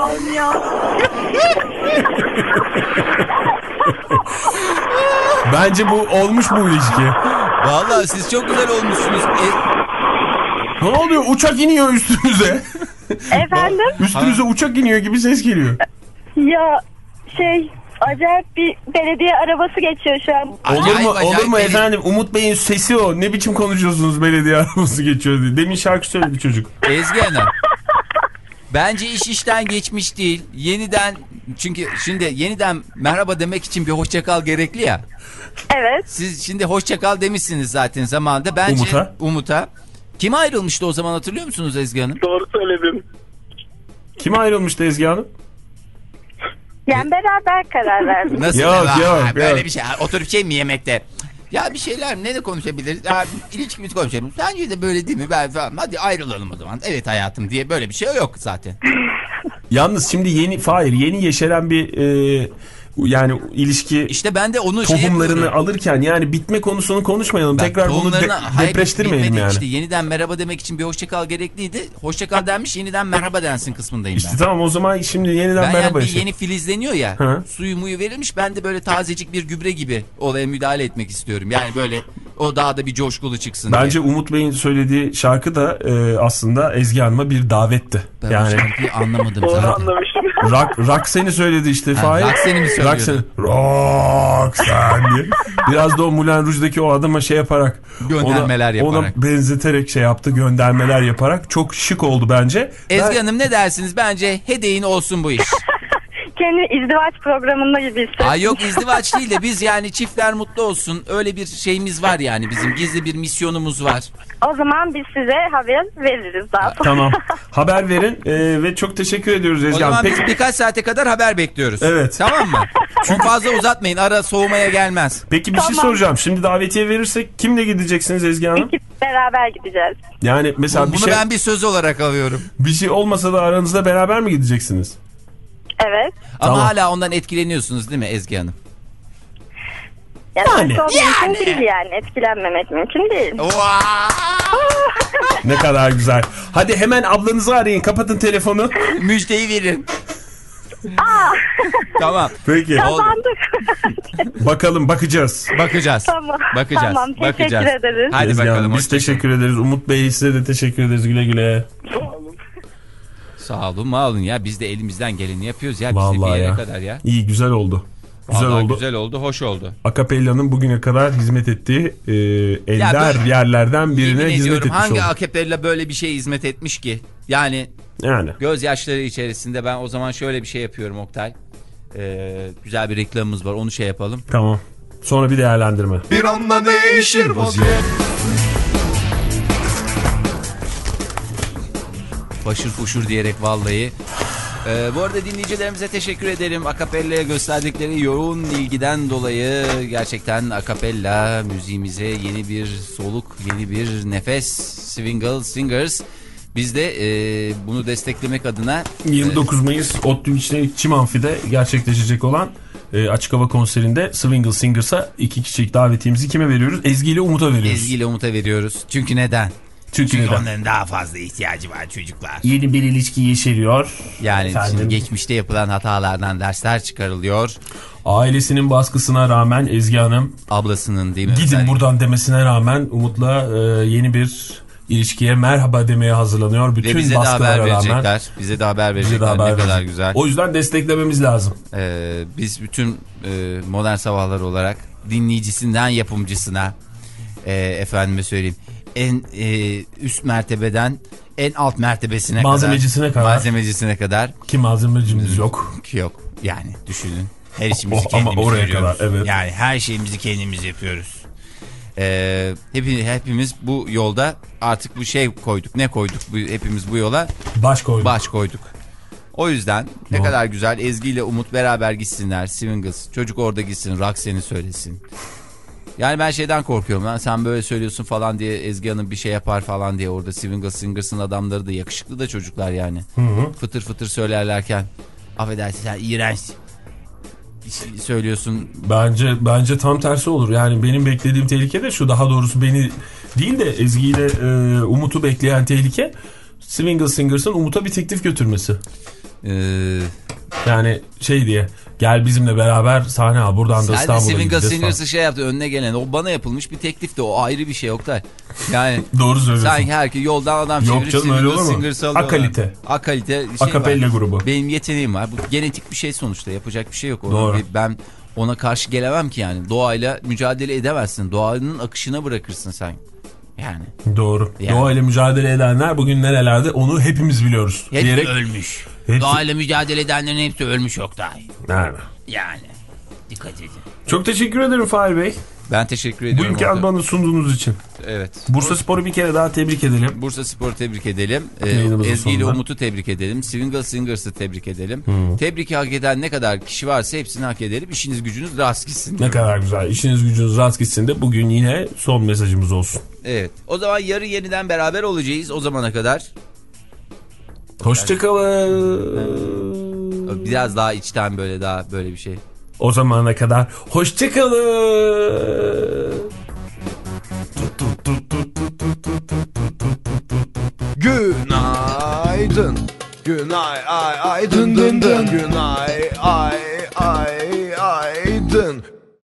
Bence bu olmuş bu ilişki. Vallahi siz çok güzel olmuşsunuz. E, Ne oluyor? Uçak iniyor üstümüze. Efendim? Üstümüze uçak iniyor gibi ses geliyor. Ya şey, acayip bir belediye arabası geçiyor şu an. Olur acayip, mu? acayip Olur mu beni- efendim? Umut Bey'in sesi o. Ne biçim konuşuyorsunuz, belediye arabası geçiyor diye. Demin şarkı söyledi çocuk. Ezgi Hanım. Bence iş işten geçmiş değil. Yeniden, çünkü şimdi yeniden merhaba demek için bir hoşça kal gerekli ya. Evet. Siz şimdi hoşça kal demişsiniz zaten zamanında. Bence Umut'a. Umut'a. Kim ayrılmıştı o zaman, hatırlıyor musunuz Ezgi Hanım? Doğru söyledim. Kim ayrılmıştı Ezgi Hanım? Yani beraber karar verdik. Nasıl? Yok, Aa, yok, böyle yok. bir şey. Oturup şey mi yemekte? Ya bir şeyler ne de konuşabiliriz? Ya, ilişkimizi konuşalım. Sence de böyle değil mi? Ben falan. Hadi ayrılalım o zaman. Evet hayatım diye böyle bir şey yok zaten. Yalnız şimdi yeni Fahir, yeni yeşeren bir e, yani ilişki İşte ben de onu şey tohumlarını yapıyorum. alırken yani bitme konusunu konuşmayalım. Ben Tekrar bunu de, tohumlarına- hayır, depreştirmeyelim bitmedi. yani. İşte yeniden merhaba demek için bir hoşçakal gerekliydi. Hoşçakal denmiş, yeniden merhaba densin kısmındayım İşte ben. tamam, o zaman şimdi yeniden Ben yani merhaba. bir işte. yeni filizleniyor ya. Hı. Suyu muyu verilmiş. Ben de böyle tazecik bir gübre gibi olaya müdahale etmek istiyorum. Yani böyle o daha da bir coşkulu çıksın Bence diye. Umut Bey'in söylediği şarkı da e, aslında Ezgi Hanım'a bir davetti. Ben o yani şarkıyı anlamadım Doğru zaten. anlamışım. rock, rock seni söyledi işte Ha, Fahir. rock seni mi söylüyordu? Rock seni. Rock sen diye. Biraz da o Moulin Rouge'daki o adama şey yaparak. Göndermeler ona, yaparak. Ona benzeterek şey yaptı, göndermeler yaparak. Çok şık oldu bence. Ezgi Ben- Hanım ne dersiniz? Bence hedeğin olsun bu iş. kendimi izdivaç programında gibi hissettim. Ay yok, izdivaç değil de biz yani çiftler mutlu olsun. Öyle bir şeyimiz var yani, bizim gizli bir misyonumuz var. O zaman biz size haber veririz daha sonra. Tamam. Haber verin e, ve çok teşekkür ediyoruz Ezgi O Hanım. zaman Peki, biz birkaç saate kadar haber bekliyoruz. Evet. Tamam mı? Çünkü fazla uzatmayın, ara soğumaya gelmez. peki bir şey Tamam. soracağım. Şimdi davetiye verirsek kimle gideceksiniz Ezgi Hanım? İki beraber gideceğiz. Yani mesela Bunu bir şey ben bir söz olarak alıyorum. bir şey olmasa da aranızda beraber mi gideceksiniz? Evet. Ama Tamam. hala ondan etkileniyorsunuz değil mi Ezgi Hanım? Yani, Yani. yani. mümkün değil yani. Etkilenmemek mümkün değil. Ne kadar güzel. Hadi hemen ablanızı arayın. Kapatın telefonu. Müjdeyi verin. Tamam. Peki. Kazandık. Bakalım, bakacağız. Bakacağız. Tamam. Bakacağız. Tamam, teşekkür bakacağız. ederiz. Hadi Ezgi bakalım. Hanım, biz hoşça- teşekkür ederiz. Umut Bey, size de teşekkür ederiz. Güle güle. Sağ olun, sağ olun ya. Biz de elimizden geleni yapıyoruz ya. Biz de bir Vallahi yere ya. kadar ya. İyi, güzel oldu. Güzel Vallahi oldu. güzel oldu, hoş oldu. Akapella'nın bugüne kadar hizmet ettiği e, ender böyle- yerlerden birine Yemin hizmet ediyorum, etmiş hangi oldu. akapella böyle bir şey hizmet etmiş ki? Yani Yani. gözyaşları içerisinde ben o zaman şöyle bir şey yapıyorum Oktay. Ee, güzel bir reklamımız var, onu şey yapalım. Tamam. Sonra bir değerlendirme. Bir anda değişir vaziyet. Başır fuşur diyerek vallahi. Ee, bu arada dinleyicilerimize teşekkür ederim. Akapella'ya gösterdikleri yoğun ilgiden dolayı gerçekten akapella müziğimize yeni bir soluk, yeni bir nefes. Swingle Singers. Biz de e, bunu desteklemek adına yirmi dokuz Mayıs ODTÜ içinde Çim Amfi'de gerçekleşecek olan e, açık hava konserinde Swingle Singers'a iki kişilik davetiyemizi kime veriyoruz? Ezgi ile Umut'a veriyoruz. Ezgi ile Umut'a veriyoruz. Çünkü neden? Çünkü, Çünkü neden? onların daha fazla ihtiyacı var çocuklar. Yeni bir ilişki yeşeriyor. Yani Efendim? şimdi geçmişte yapılan hatalardan dersler çıkarılıyor. Ailesinin baskısına rağmen Ezgi Hanım, Ablasının değil mi? gidin Özellikle. buradan demesine rağmen Umut'la e, yeni bir ilişkiye merhaba demeye hazırlanıyor. Bütün Ve bize de haber baskılara verecekler. rağmen. Bize de haber Bize de verecekler. haber Ne kadar verecek. güzel. O yüzden desteklememiz lazım. Ee, biz bütün e, modern sabahlar olarak dinleyicisinden yapımcısına e, efendime söyleyeyim en e, üst mertebeden en alt mertebesine Malzemecisine kadar, kadar. malzemecisine kadar Ki malzemecimiz yok. yok. Yani düşünün. Her işimizi O- ama kendimiz oraya görüyoruz. kadar, evet. Yani her şeyimizi kendimiz yapıyoruz. Ee, hepi, hepimiz bu yolda artık bu şey koyduk. Ne koyduk? Bu, hepimiz bu yola Baş koyduk. baş koyduk. O yüzden ne Doğru. kadar güzel, Ezgi ile Umut beraber gitsinler. Swingles. Çocuk orada gitsin. Roxanne'i söylesin. Yani ben şeyden korkuyorum. Lan sen böyle söylüyorsun falan diye Ezgi Hanım bir şey yapar falan diye. Orada Swingles Singers'ın adamları da yakışıklı da çocuklar yani. Hı hı. Fıtır fıtır söylerlerken affedersin sen iğrenç bir şey söylüyorsun. Bence bence tam tersi olur. Yani benim beklediğim tehlike de şu, daha doğrusu beni değil de Ezgi ile e, Umut'u bekleyen tehlike Swingle Singers'ın Umut'a bir teklif götürmesi. Ee, Yani şey diye, gel bizimle beraber sahne al, buradan da Sadece İstanbul'a Swingle gideceğiz falan. Singers'ı şey yaptı, önüne gelen. O bana yapılmış bir teklifti. O ayrı bir şey Oktay. Yani Doğru söylüyorsun. sanki herkes yoldan adam Yok çevirip canım, öyle Swingle olur mu? Singers'ı alıyorlar. Akalite. Akalite şey Akapella var. grubu. Benim yeteneğim var. Bu genetik bir şey sonuçta. Yapacak bir şey yok. Ona Doğru. bir- ben ona karşı gelemem ki yani. Doğayla mücadele edemezsin. Doğanın akışına bırakırsın sen. Yani. Doğru. Yani. Doğayla mücadele edenler bugün nerelerde onu hepimiz biliyoruz. Hepsi diyerek... ölmüş. Hepsi- Doğayla mücadele edenlerin hepsi ölmüş Oktay. Yani. Yani. Dikkat edin. Çok teşekkür ederim Fahir Bey. Ben teşekkür Bu ediyorum. imkanı Oktay. bana sunduğunuz için. Evet. Bursa Spor'u bir kere daha tebrik edelim. Bursa Spor'u tebrik edelim. Ee, Yayınımızın Ezgi ile sonunda. Umut'u tebrik edelim. Swingle Singers'ı tebrik edelim. Tebrik hak eden ne kadar kişi varsa hepsini hak edelim. İşiniz gücünüz rast gitsin. Ne kadar güzel. İşiniz gücünüz rast gitsin de bugün yine son mesajımız olsun. Evet. O zaman yarın yeniden beraber olacağız. O zamana kadar Hoşçakalın. biraz daha içten böyle daha böyle bir şey. O zamana kadar hoşçakalın. Günaydın. Günay ay ay dın dın dın. Günay ay